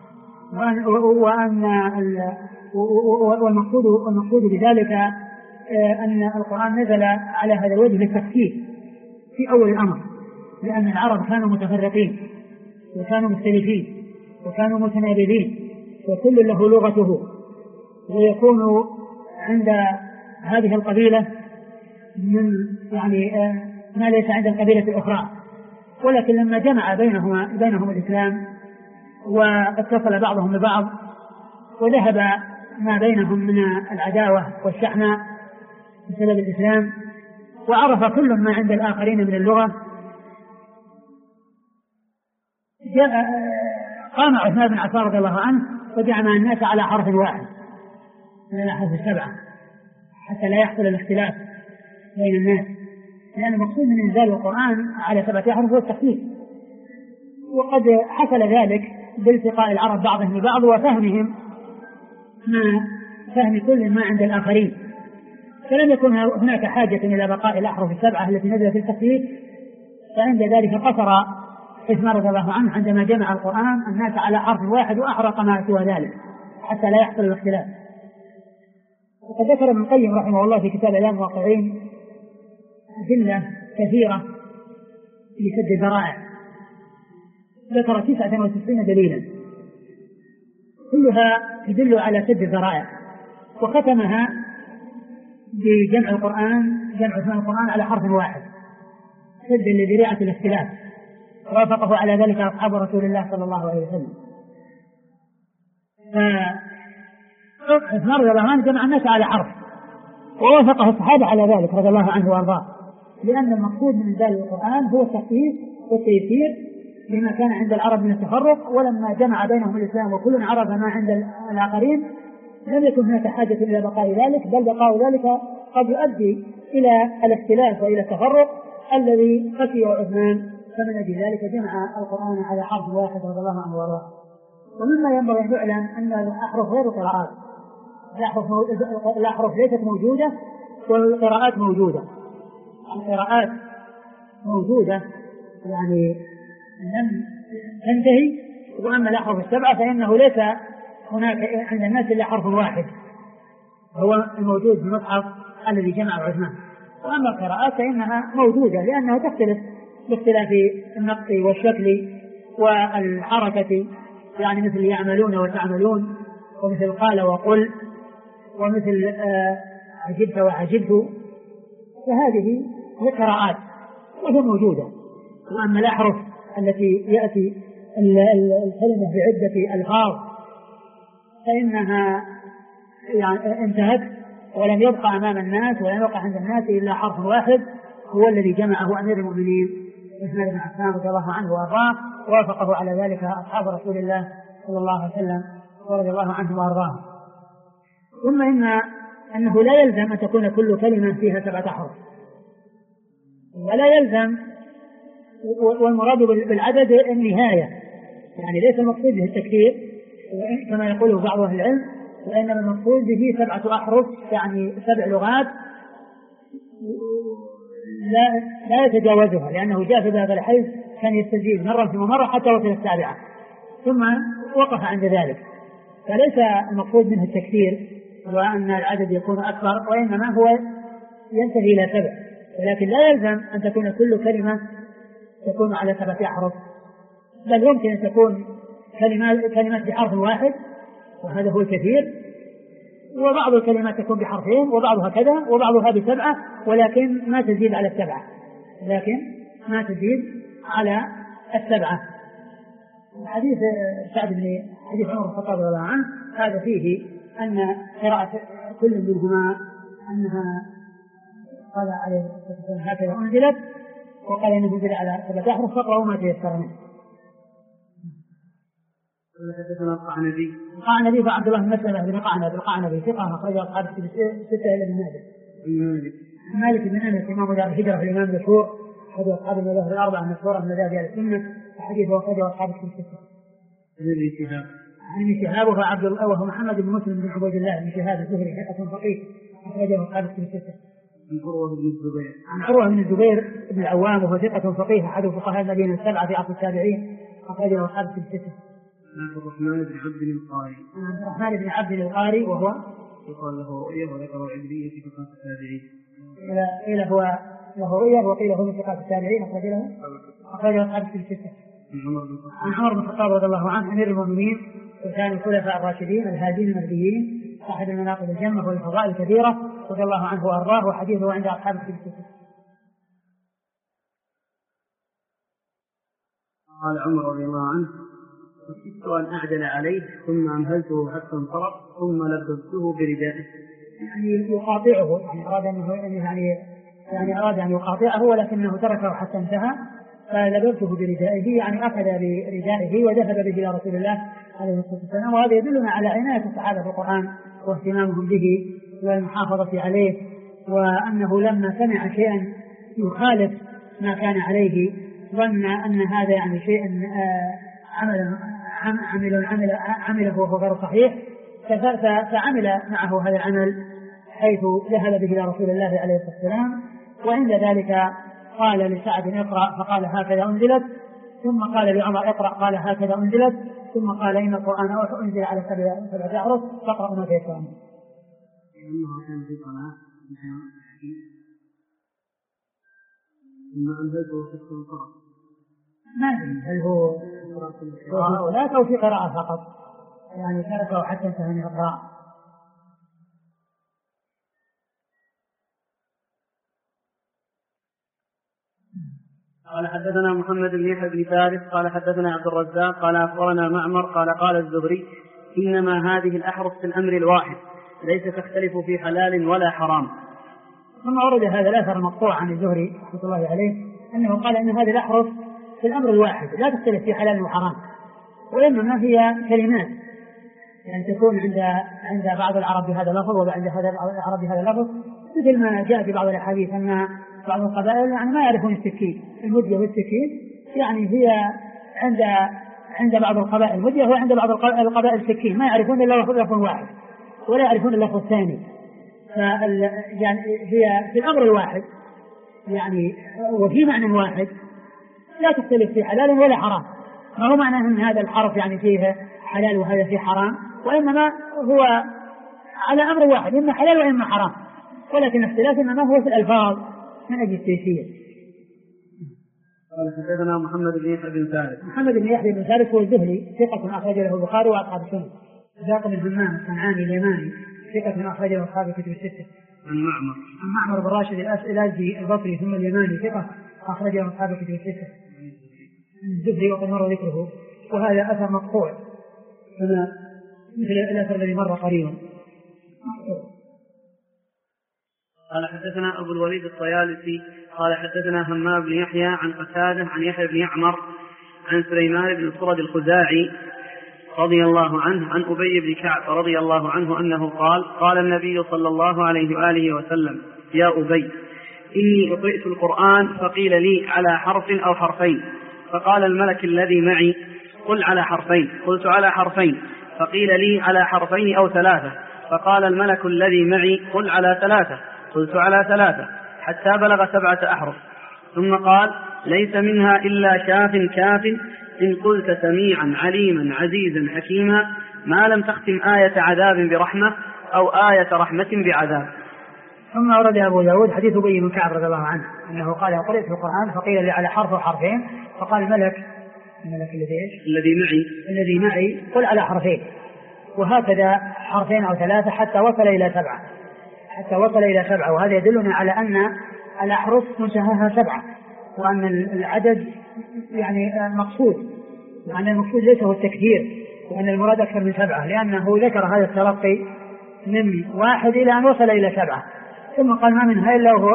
والمقصود بذلك أن القرآن نزل على هذا الوجه للتخفيف في أول الأمر، لأن العرب كانوا متفرقين وكانوا مختلفين وكانوا متنابذين وكل له لغته، ويكون عند هذه القبيلة من يعني ما ليس عند القبيلة الأخرى. ولكن لما جمع بينهم الإسلام واتصل بعضهم ببعض وذهب ما بينهم من العداوة والشحناء بسبب الإسلام، وعرف كل ما عند الآخرين من اللغة، قام عثمان بن عفان رضي الله عنه وجمع الناس على حرف واحد من الأحرف 7 حتى لا يحصل الاختلاف بين الناس، لأن المقصود من إنزال القرآن على 7 أحرف هو التخفيف. وقد حصل ذلك بالتقاء العرب بعضهم ببعض وفهمهم فهم كل ما عند الآخرين، فلم يكن هناك حاجة إلى بقاء الأحرف 7 التي نزلت في التخفيف. فعند ذلك قصر عثمان رضي الله عنه عندما جمع القرآن الناس على حرف واحد وأحرق ما سوى ذلك حتى لا يحصل الاختلاف. وقد ذكر ابن القيم رحمه الله في كتاب إعلام الواقعين أدلة كثيرة لسد الذرائع، ذكر 99 دليلا كلها تدل على سد الذرائع، وختمها بجمع عثمان القرآن على حرف واحد سدا لذريعة الاختلاف، وافقه على ذلك أصحاب رسول الله صلى الله عليه وسلم. عثمان رضي الله عنه جمع الناس على حرف ووافقه الصحابة على ذلك رضي الله عنه وارضاه، لأن المقصود من إنزال القرآن هو التخفيف والتيسير لما كان عند العرب من التفرق. ولما جمع بينهم الإسلام وكل عرف ما عند الآخرين لم يكن هناك حاجة إلى بقاء ذلك، بل بقاء ذلك قد يؤدي إلى الاختلاف وإلى التفرق الذي خشي عثمان، فمن أجل ذلك جمع القرآن على حرف واحد رضي الله عنه وارضاه. ومما ينبغي أن يعلم أن الأحرف غير قراءات، الأحرف ليست موجودة والقراءات موجودة. القراءات موجودة يعني لم تنتهي، وأما الأحرف 7 فإنه ليس هناك عند الناس إلا حرف واحد هو الموجود في المصحف الذي جمع عثمان. وأما القراءات فإنها موجودة لأنها تختلف باختلاف النقط والشكل والحركة، يعني مثل يعملون وتعملون، ومثل قال وقل، ومثل عجبت وعجبت، فهذه هي قراءات وهي موجودة. وأما الأحرف التي يأتي الكلمة بعدة ألفاظ فإنها يعني انتهت ولم يبقى أمام الناس ولم يبقى عند الناس إلا حرف واحد هو الذي جمعه أمير المؤمنين عثمان بن عفان رضي الله عنه وأرضاه، وافقه على ذلك أصحاب رسول الله صلى الله عليه وسلم ورضي الله عنه وأرضاه. ثم أنه لا يلزم أن تكون كل كلمة فيها 7 أحرف، ولا يلزم، والمراد بالعدد النهاية، يعني ليس المقصود به التكثير كما يقوله بعض أهل العلم، وإنما المقصود به 7 أحرف يعني 7 لغات لا يتجاوزها، لأنه جاء في هذا الحيث كان يستزيد مرة ثم مرة حتى وصل السابعة ثم وقف عند ذلك. فليس المقصود منه التكثير وأن العدد يكون أكبر، وإنما هو ينتهي إلى 7، ولكن لا يلزم أن تكون كل كلمة تكون على 7 أحرف، بل يمكن أن تكون كلمات بحرف واحد وهذا هو الكثير، وبعض الكلمات تكون بحرفين وبعضها كذا وبعضها ب7 ولكن ما تزيد على 7. حديث سعد بن حديث عمر بن الخطاب رضي الله عنه هذا فيه أن قراءة كل منهما أنها قال عليه هكذا أنزلت، وقال إنه أنزل على 7 أحرف فاقرأوا ما تيسر منه. حدثنا القعنبي فعبد الله بن مسلمة بن القعنبي ثقة أخرجه أصحاب الكتب 6 إلا ابن مالك بن أنس إمام دار الهجرة في الإمام المشهور، أحد أصحاب المذاهب الأربعة المشهورة من مذاهب أهل السنة، وحديثه أخرجه أصحاب الكتب 6. عن شهاب وهو محمد بن مسلم بن عبيد الله بن شهاب الزهري ثقة فقيه أخرجه أصحاب الكتب 6. عن عروة بن الزبير بن العوام وهو ثقة فقيه أحد فقهاء المدينة 7 في عصر التابعين أخرجه أصحاب الكتب 6. عبد الرحمن بن عبد القاري وهو يقال له رؤية وذكر العبرية في ثقات التابعين. قيل هو له رؤية وقيل هو من ثقات التابعين أخرجه أصحاب الكتب 6. عن عمر بن الخطاب رضي الله عنه أمير المؤمنين وكان الخلفاء الراشدين الهادين المهديين صاحب المناقب الجمة والفضائل الكثيرة رضي الله عنه وأرضاه، وحديثه عند أصحاب الكتب 6. قال عمر رضي الله عنه: وكدت أن أعدل عليه ثم أمهلته حتى انطلق ثم لبسته بردائه. يعني يقاطعه، يعني أراد أن يقاطعه ولكنه تركه حتى انتهى فلبسته بردائه، يعني أخذ بردائه وذهب به إلى رسول الله عليه الصلاة والسلام. وهذا يدلنا على عناية الصحابة بالقرآن واهتمامهم به والمحافظة عليه، وأنه لما سمع شيئا يخالف ما كان عليه ظن أن هذا يعني شيء عمله وهو غير صحيح، فعمل معه هذا العمل حيث ذهب به إلى رسول الله عليه الصلاة والسلام. وعند ذلك قال لسعد اقرأ فقال هكذا أنزلت، ثم قال لعمر اقرأ قال هكذا أنزلت، ثم قال إن القرآن أنزل على 7 أحرف فاقرأوا ما تيسر منه. ما أدري هل هو قراءة ولا أو في قراءة فقط، يعني تركه حتى انتهى من القراءة. قال حدثنا محمد بن يحيى بن فارس قال حدثنا عبد الرزاق قال أخبرنا معمر قال الزهري: إنما هذه الأحرف في الأمر الواحد ليس تختلف في حلال ولا حرام. ثم ورد هذا الأثر المقطوع عن الزهري رحمة الله عليه أنه قال إن هذه الأحرف في الأمر الواحد لا تختلف في حلال وحرام، وإنما هي كلمات يعني تكون عند بعض العرب بهذا اللفظ وعند هذا العرب بهذا اللفظ، مثل ما جاء في بعض الأحاديث أن بعض القبائل يعني ما يعرفون السكين، المدية والسكين يعني هي عند بعض القبائل المدية وعند بعض القبائل السكين، ما يعرفون إلا لفظ واحد ولا يعرفون اللفظ الثاني. يعني هي في الأمر الواحد يعني وفي معنى واحد لا تختلف في حلال ولا حرام. ما هو معنى أن هذا الحرف يعني فيه حلال وهذا فيه حرام، وإنما هو على أمر واحد، إما حلال وإما حرام، ولكن اختلاف إنما هو في الألفاظ من أجل التيسير. قال حدثنا محمد بن يحيى بن ثالث هو الزهري ثقة أخرج له البخاري وأصحاب السنن. ذاق بن همام الصنعاني اليماني ثقة أخرج له أصحاب الكتب 6. عن معمر بن راشد الأزدي البصري ثم اليماني ثقة أخرج له أصحاب الكتب 6. الزهري وقد مر ذكره، وهذا أثر مقطوع مثل الأثر الذي مر قريبا. قال حدثنا أبو الوليد الطيالسي قال حدثنا همام بن يحيى عن قتادة عن يحيى بن يعمر عن سليمان بن سرد الخزاعي رضي الله عنه عن أبي بن كعب رضي الله عنه أنه قال النبي صلى الله عليه وآله وسلم: يا أبي إني أقرأت القرآن فقيل لي على حرف أو حرفين، فقال الملك الذي معي: قل على حرفين. قلت على حرفين، فقيل لي على حرفين أو 3، فقال الملك الذي معي: قل على 3. قلت على 3، حتى بلغ 7 أحرف، ثم قال: ليس منها إلا شاف كاف إن قلت سميعا عليما عزيزا حكيما، ما لم تختم آية عذاب برحمة أو آية رحمة بعذاب. ثم أورد أبو داود حديث أبي بن كعب رضي الله عنه أنه قال: قرأت في القرآن فقيل لي على حرف وحرفين، فقال الملك الذي معي قل على حرفين، وهكذا حرفين أو 3 حتى وصل إلى 7، وهذا يدلنا على أن الأحرف منتهاها 7، وأن العدد يعني مقصود، وأن المقصود ليس هو التكثير، وأن المراد أكثر من 7، لأنه ذكر هذا الترقي من 1 إلى أن وصل إلى 7، ثم قال: ما منها إلا هو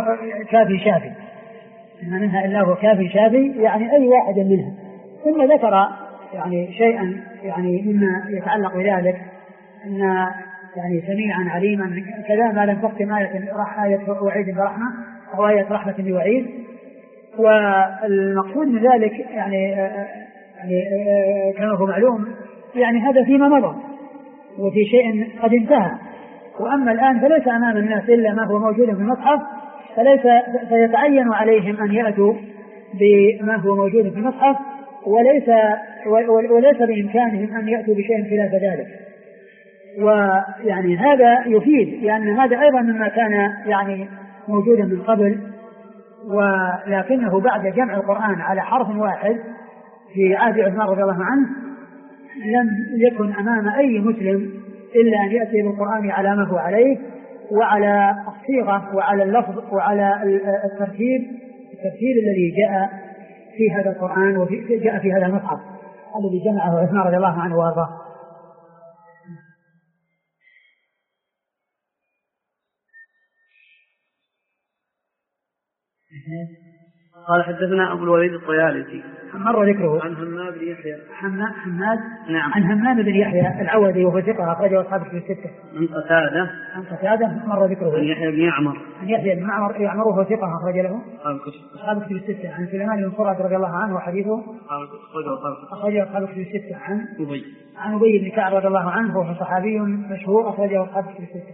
كافي شافي، يعني أي واحد منها. ثم ذكر يعني شيئا يعني مما يتعلق بذلك، أن يعني سميعا عليما كذا، ما لم تختم آية وعيد برحمة أو آية رحمة بوعيد. والمقصود من ذلك يعني كما هو معلوم يعني هذا فيما مضى وفي شيء قد انتهى، وأما الآن فليس أمام الناس إلا ما هو موجود في المصحف، فيتعين عليهم أن يأتوا بما هو موجود في المصحف، وليس بإمكانهم أن يأتوا بشيء خلاف ذلك. ويعني هذا يفيد، لأن هذا أيضا مما كان يعني موجودا من قبل، ولكنه بعد جمع القرآن على حرف واحد في عهد عثمان رضي الله عنه لم يكن أمام أي مسلم إلا أن يأتي بالقرآن على ما هو عليه، وعلى الصيغة وعلى اللفظ وعلى الترتيب الذي جاء في هذا القرآن وجاء في هذا المصحف الذي جمعه عثمان رضي الله عنه وارضاه. قال: حدثنا أبو الوليد الطيالسي مر ذكره عن همام بن يحيى عن همام بن يحيى العودي وهو ثقة أخرجه أصحاب الكتب الستة. عن قتادة مر ذكره عن يحيى بن يعمر وهو ثقة أخرج له أصحاب الكتب الستة. عن سليمان بن خراد رضي الله عنه وحديثه أخرجه أصحاب الكتب الستة. عن أبي بن كعب رضي الله عنه وهو صحابي مشهور أخرجه أصحاب الكتب الستة.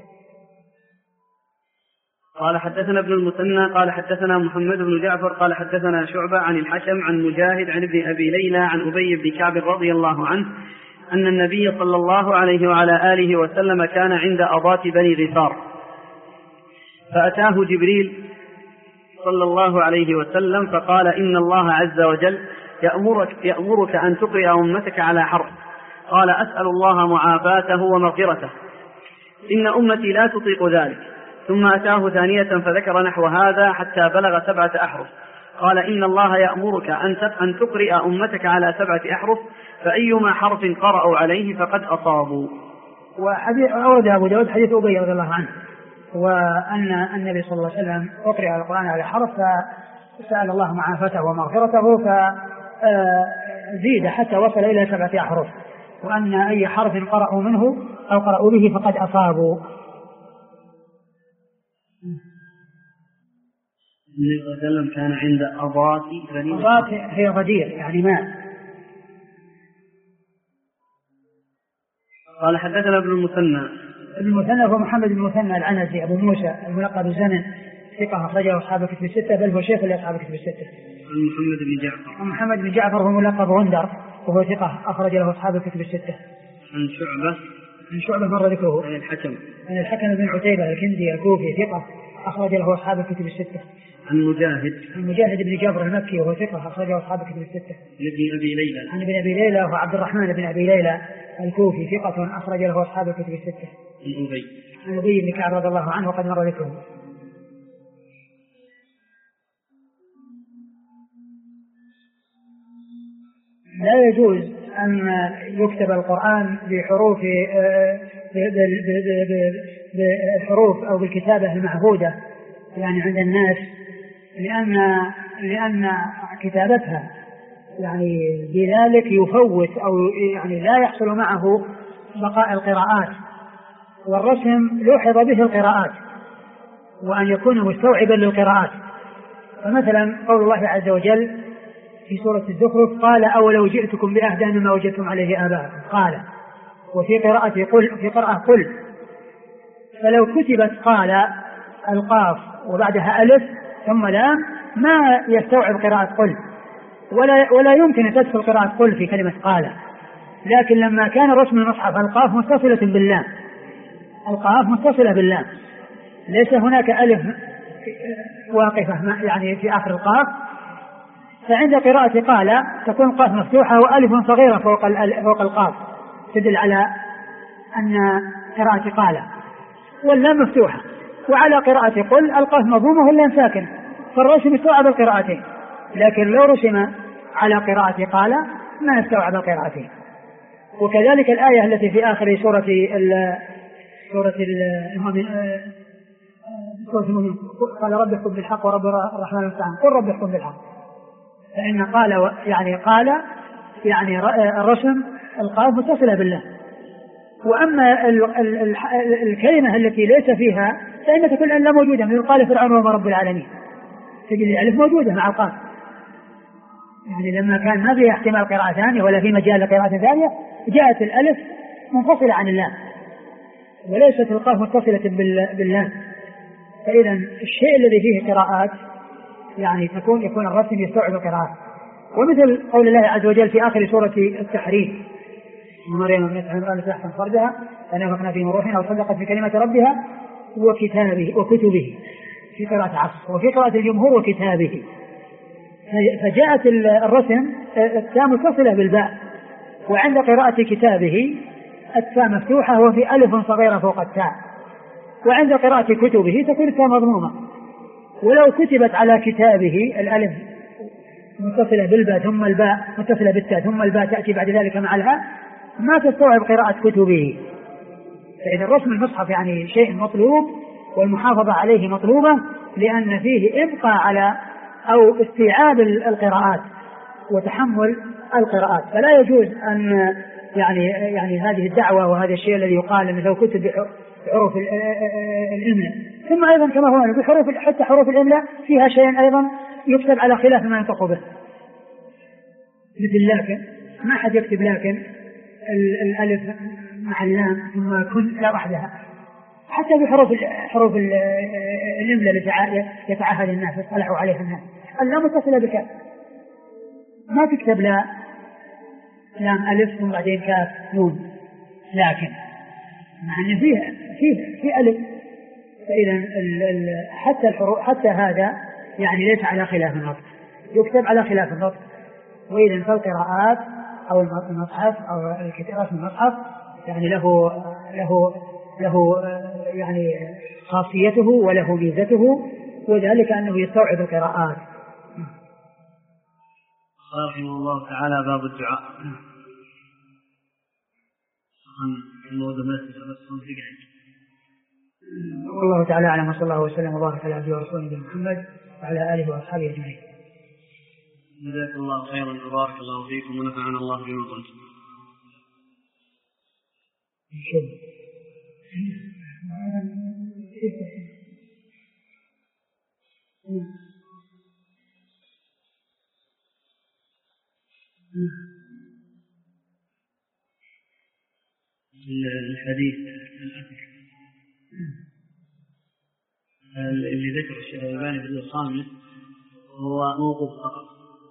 قال: حدثنا ابن المثنى قال حدثنا محمد بن جعفر قال حدثنا شعبة عن الحشم عن مجاهد عن ابن أبي ليلى عن أبي بن كعب رضي الله عنه أن النبي صلى الله عليه وعلى آله وسلم كان عند أضات بني غفار، فأتاه جبريل صلى الله عليه وسلم فقال: إن الله عز وجل يأمرك أن تقرئ أمتك على حرف. قال: أسأل الله معافاته ومغفرته، إن أمتي لا تطيق ذلك. ثم أتاه ثانية فذكر نحو هذا حتى بلغ 7 أحرف. قال: إن الله يأمرك أن تقرئ أمتك على 7 أحرف، فأيما حرف قرأوا عليه فقد أصابوا. وأورد أبو داود حديث أبي رضي الله عنه، وأن النبي صلى الله عليه وسلم أقرأ القرآن على حرف فسأل الله معافته ومغفرته فزيد حتى وصل إلى 7 أحرف، وأن أي حرف قرأوا منه أو قرأوا به فقد أصابوا. النبي صلى الله عليه وسلم كان عند أضات هي غدير يعني ماء. قال: حدثنا ابن المثنى هو محمد بن المثنى العنزي أبو موسى الملقب بزنن، ثقة أخرجه أصحاب الكتب الستة، بل هو شيخ لأصحاب الكتب الستة. عن محمد بن جعفر هو ملقب غندر وهو ثقة أخرج له أصحاب الكتب الستة. عن شعبة مر ذكره. عن الحكم بن عتيبة الكندي الكوفي ثقة أخرج له أصحاب الكتب الستة. عن مجاهد بن جابر المكي وهو ثقة أخرجه أصحاب الكتب الستة. عن ابن أبي ليلى وهو عبد الرحمن بن أبي ليلى الكوفي ثقة أخرج له أصحاب الكتب الستة. عن أبي بن كعب رضي الله عنه وقد مر ذكره. لا يجوز أن يكتب القرآن بالحروف أو بالكتابة المعهودة يعني عند الناس، لأن كتابتها يعني بذلك يفوت أو يعني لا يحصل معه بقاء القراءات، والرسم لوحظ به القراءات وأن يكون مستوعبا للقراءات. فمثلا قول الله عز وجل في سورة الزخرف: قال أولو جئتكم بأهدى مما وجدتم عليه آباءكم. قال. وفي قراءة قل. فلو كتبت قال القاف وبعدها ألف ثم لام ما يستوعب قراءة قل، ولا يمكن أن تدخل قراءة قل في كلمة قال. لكن لما كان رسم المصحف القاف متصلة باللام، القاف متصلة باللام، ليس هناك ألف واقفة يعني في آخر القاف، فعند قراءة قال تكون القاف مفتوحة وألف صغيرة فوق القاف تدل على أن قراءة قال، واللام مفتوحة. وعلى قراءة قل القاف مضمومة واللام ساكن، فالرسم يستوعب القراءتين. لكن لو رسم على قراءة قال ما يستوعب القراءتين. وكذلك الآية التي في آخر سورة المؤمنون قال رب احكم بالحق ورب الرحمن المستعان، قل رب احكم بالحق، فإن قال يعني الرسم القاف متصلة بالله. وأما الكلمة التي ليس فيها فإن تكون لا موجودة، من قال فرعون وما رب العالمين، تجد الألف موجودة مع القاف. يعني لما كان ما فيها احتمال قراءة ثانية ولا في مجال لقراءة ثانية جاءت الألف منفصلة عن اللام، وليست القاف متصلة باللام. فإذا الشيء الذي فيه قراءات يعني يكون الرسم يستوعب القراءات. ومثل قول الله عز وجل في آخر سورة التحريم مريم ابنة عمران تحسن فرجها فنفخنا فيه من روحنا وصدقت بكلمة ربها وكتبه في قراءة عصر، وفي قراءة الجمهور وكتابه. فجاءت الرسم التاء متصلة بالباء، وعند قراءة كتابه التاء مفتوحة وفي ألف صغيرة فوق التاء، وعند قراءة كتبه تكون التاء مضمومة. ولو كتبت على كتابه الألف متصلة بالباء ثم الباء متصلة بالتاء ثم الباء تأتي بعد ذلك مع الهاء ما تستوعب قراءة كتبه. فإذا الرسم المصحف يعني شيء مطلوب والمحافظة عليه مطلوبة، لأن فيه إبقاء على أو استيعاب القراءات وتحمل القراءات. فلا يجوز أن يعني هذه الدعوة وهذا الشيء الذي يقال أنه لو كتب بحروف الإملاء. ثم أيضا كما هو بحروف حتى حروف الإملاء فيها شيء أيضا يكتب على خلاف ما ينطق به، مثل لكن ما حد يكتب لكن الألف مع اللام ثم يكون لا وحدها. حتى بحروف الإملاء التي يتعهد الناس يصطلحوا عليها الناس اللام متصلة بكاف، ما تكتب لا لام ألف ثم بعدين كاف نون لكن، مع أن فيه ألف. فإذا حتى الحروف حتى هذا يعني ليس على خلاف النطق، يكتب على خلاف النطق. وإذا فالقراءات أو المصحف أو رسم المصحف يعني له يعني خاصيته وله ميزته، وذلك أنه يستوعب القراءات. رحمه الله تعالى باب الدعاء. والله تعالى أعلم، وصلى الله وسلم وبارك على عبده ورسوله محمد وعلى آله وأصحابه أجمعين. جزاك الله خيرا وبارك الله فيكم ونفعنا الله بما قلتم. الحديث اللي ذكر الشيخ الألباني في الخامس هو موقوف فقط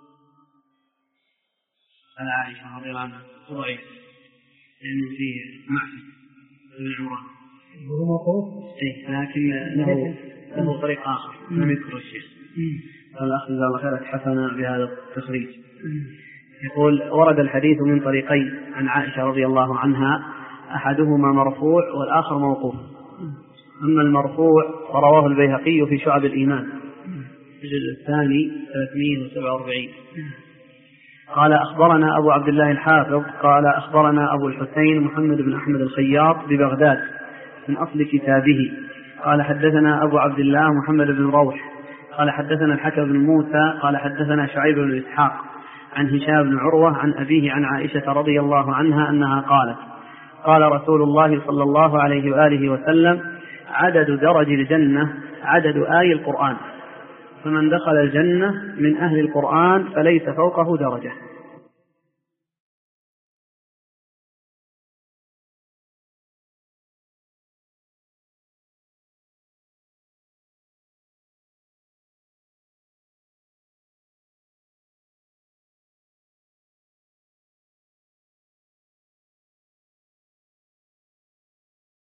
على عائشة رضي الله عنها ضعيف، لأنه فيه معصية بن عمران هو موقوف، لكن له طريق آخر لم يذكر الشيخ. الأخ جزاه الله خير حسنا بهذا التخريج. يقول ورد الحديث من طريقين عن عائشة رضي الله عنها، أحدهما مرفوع والآخر موقوف. أما المرفوع فرواه البيهقي في شعب الإيمان الجزء الثاني 347. قال أخبرنا أبو عبد الله الحافظ قال أخبرنا أبو الحسين محمد بن أحمد الخياط ببغداد من أصل كتابه قال حدثنا أبو عبد الله محمد بن روح قال حدثنا الحكم بن موسى قال حدثنا شعيب بن إسحاق عن هشام بن عروة عن أبيه عن عائشة رضي الله عنها أنها قالت قال رسول الله صلى الله عليه وآله وسلم عدد درج الجنة عدد آي القرآن، فمن دخل الجنة من أهل القرآن فليس فوقه درجة.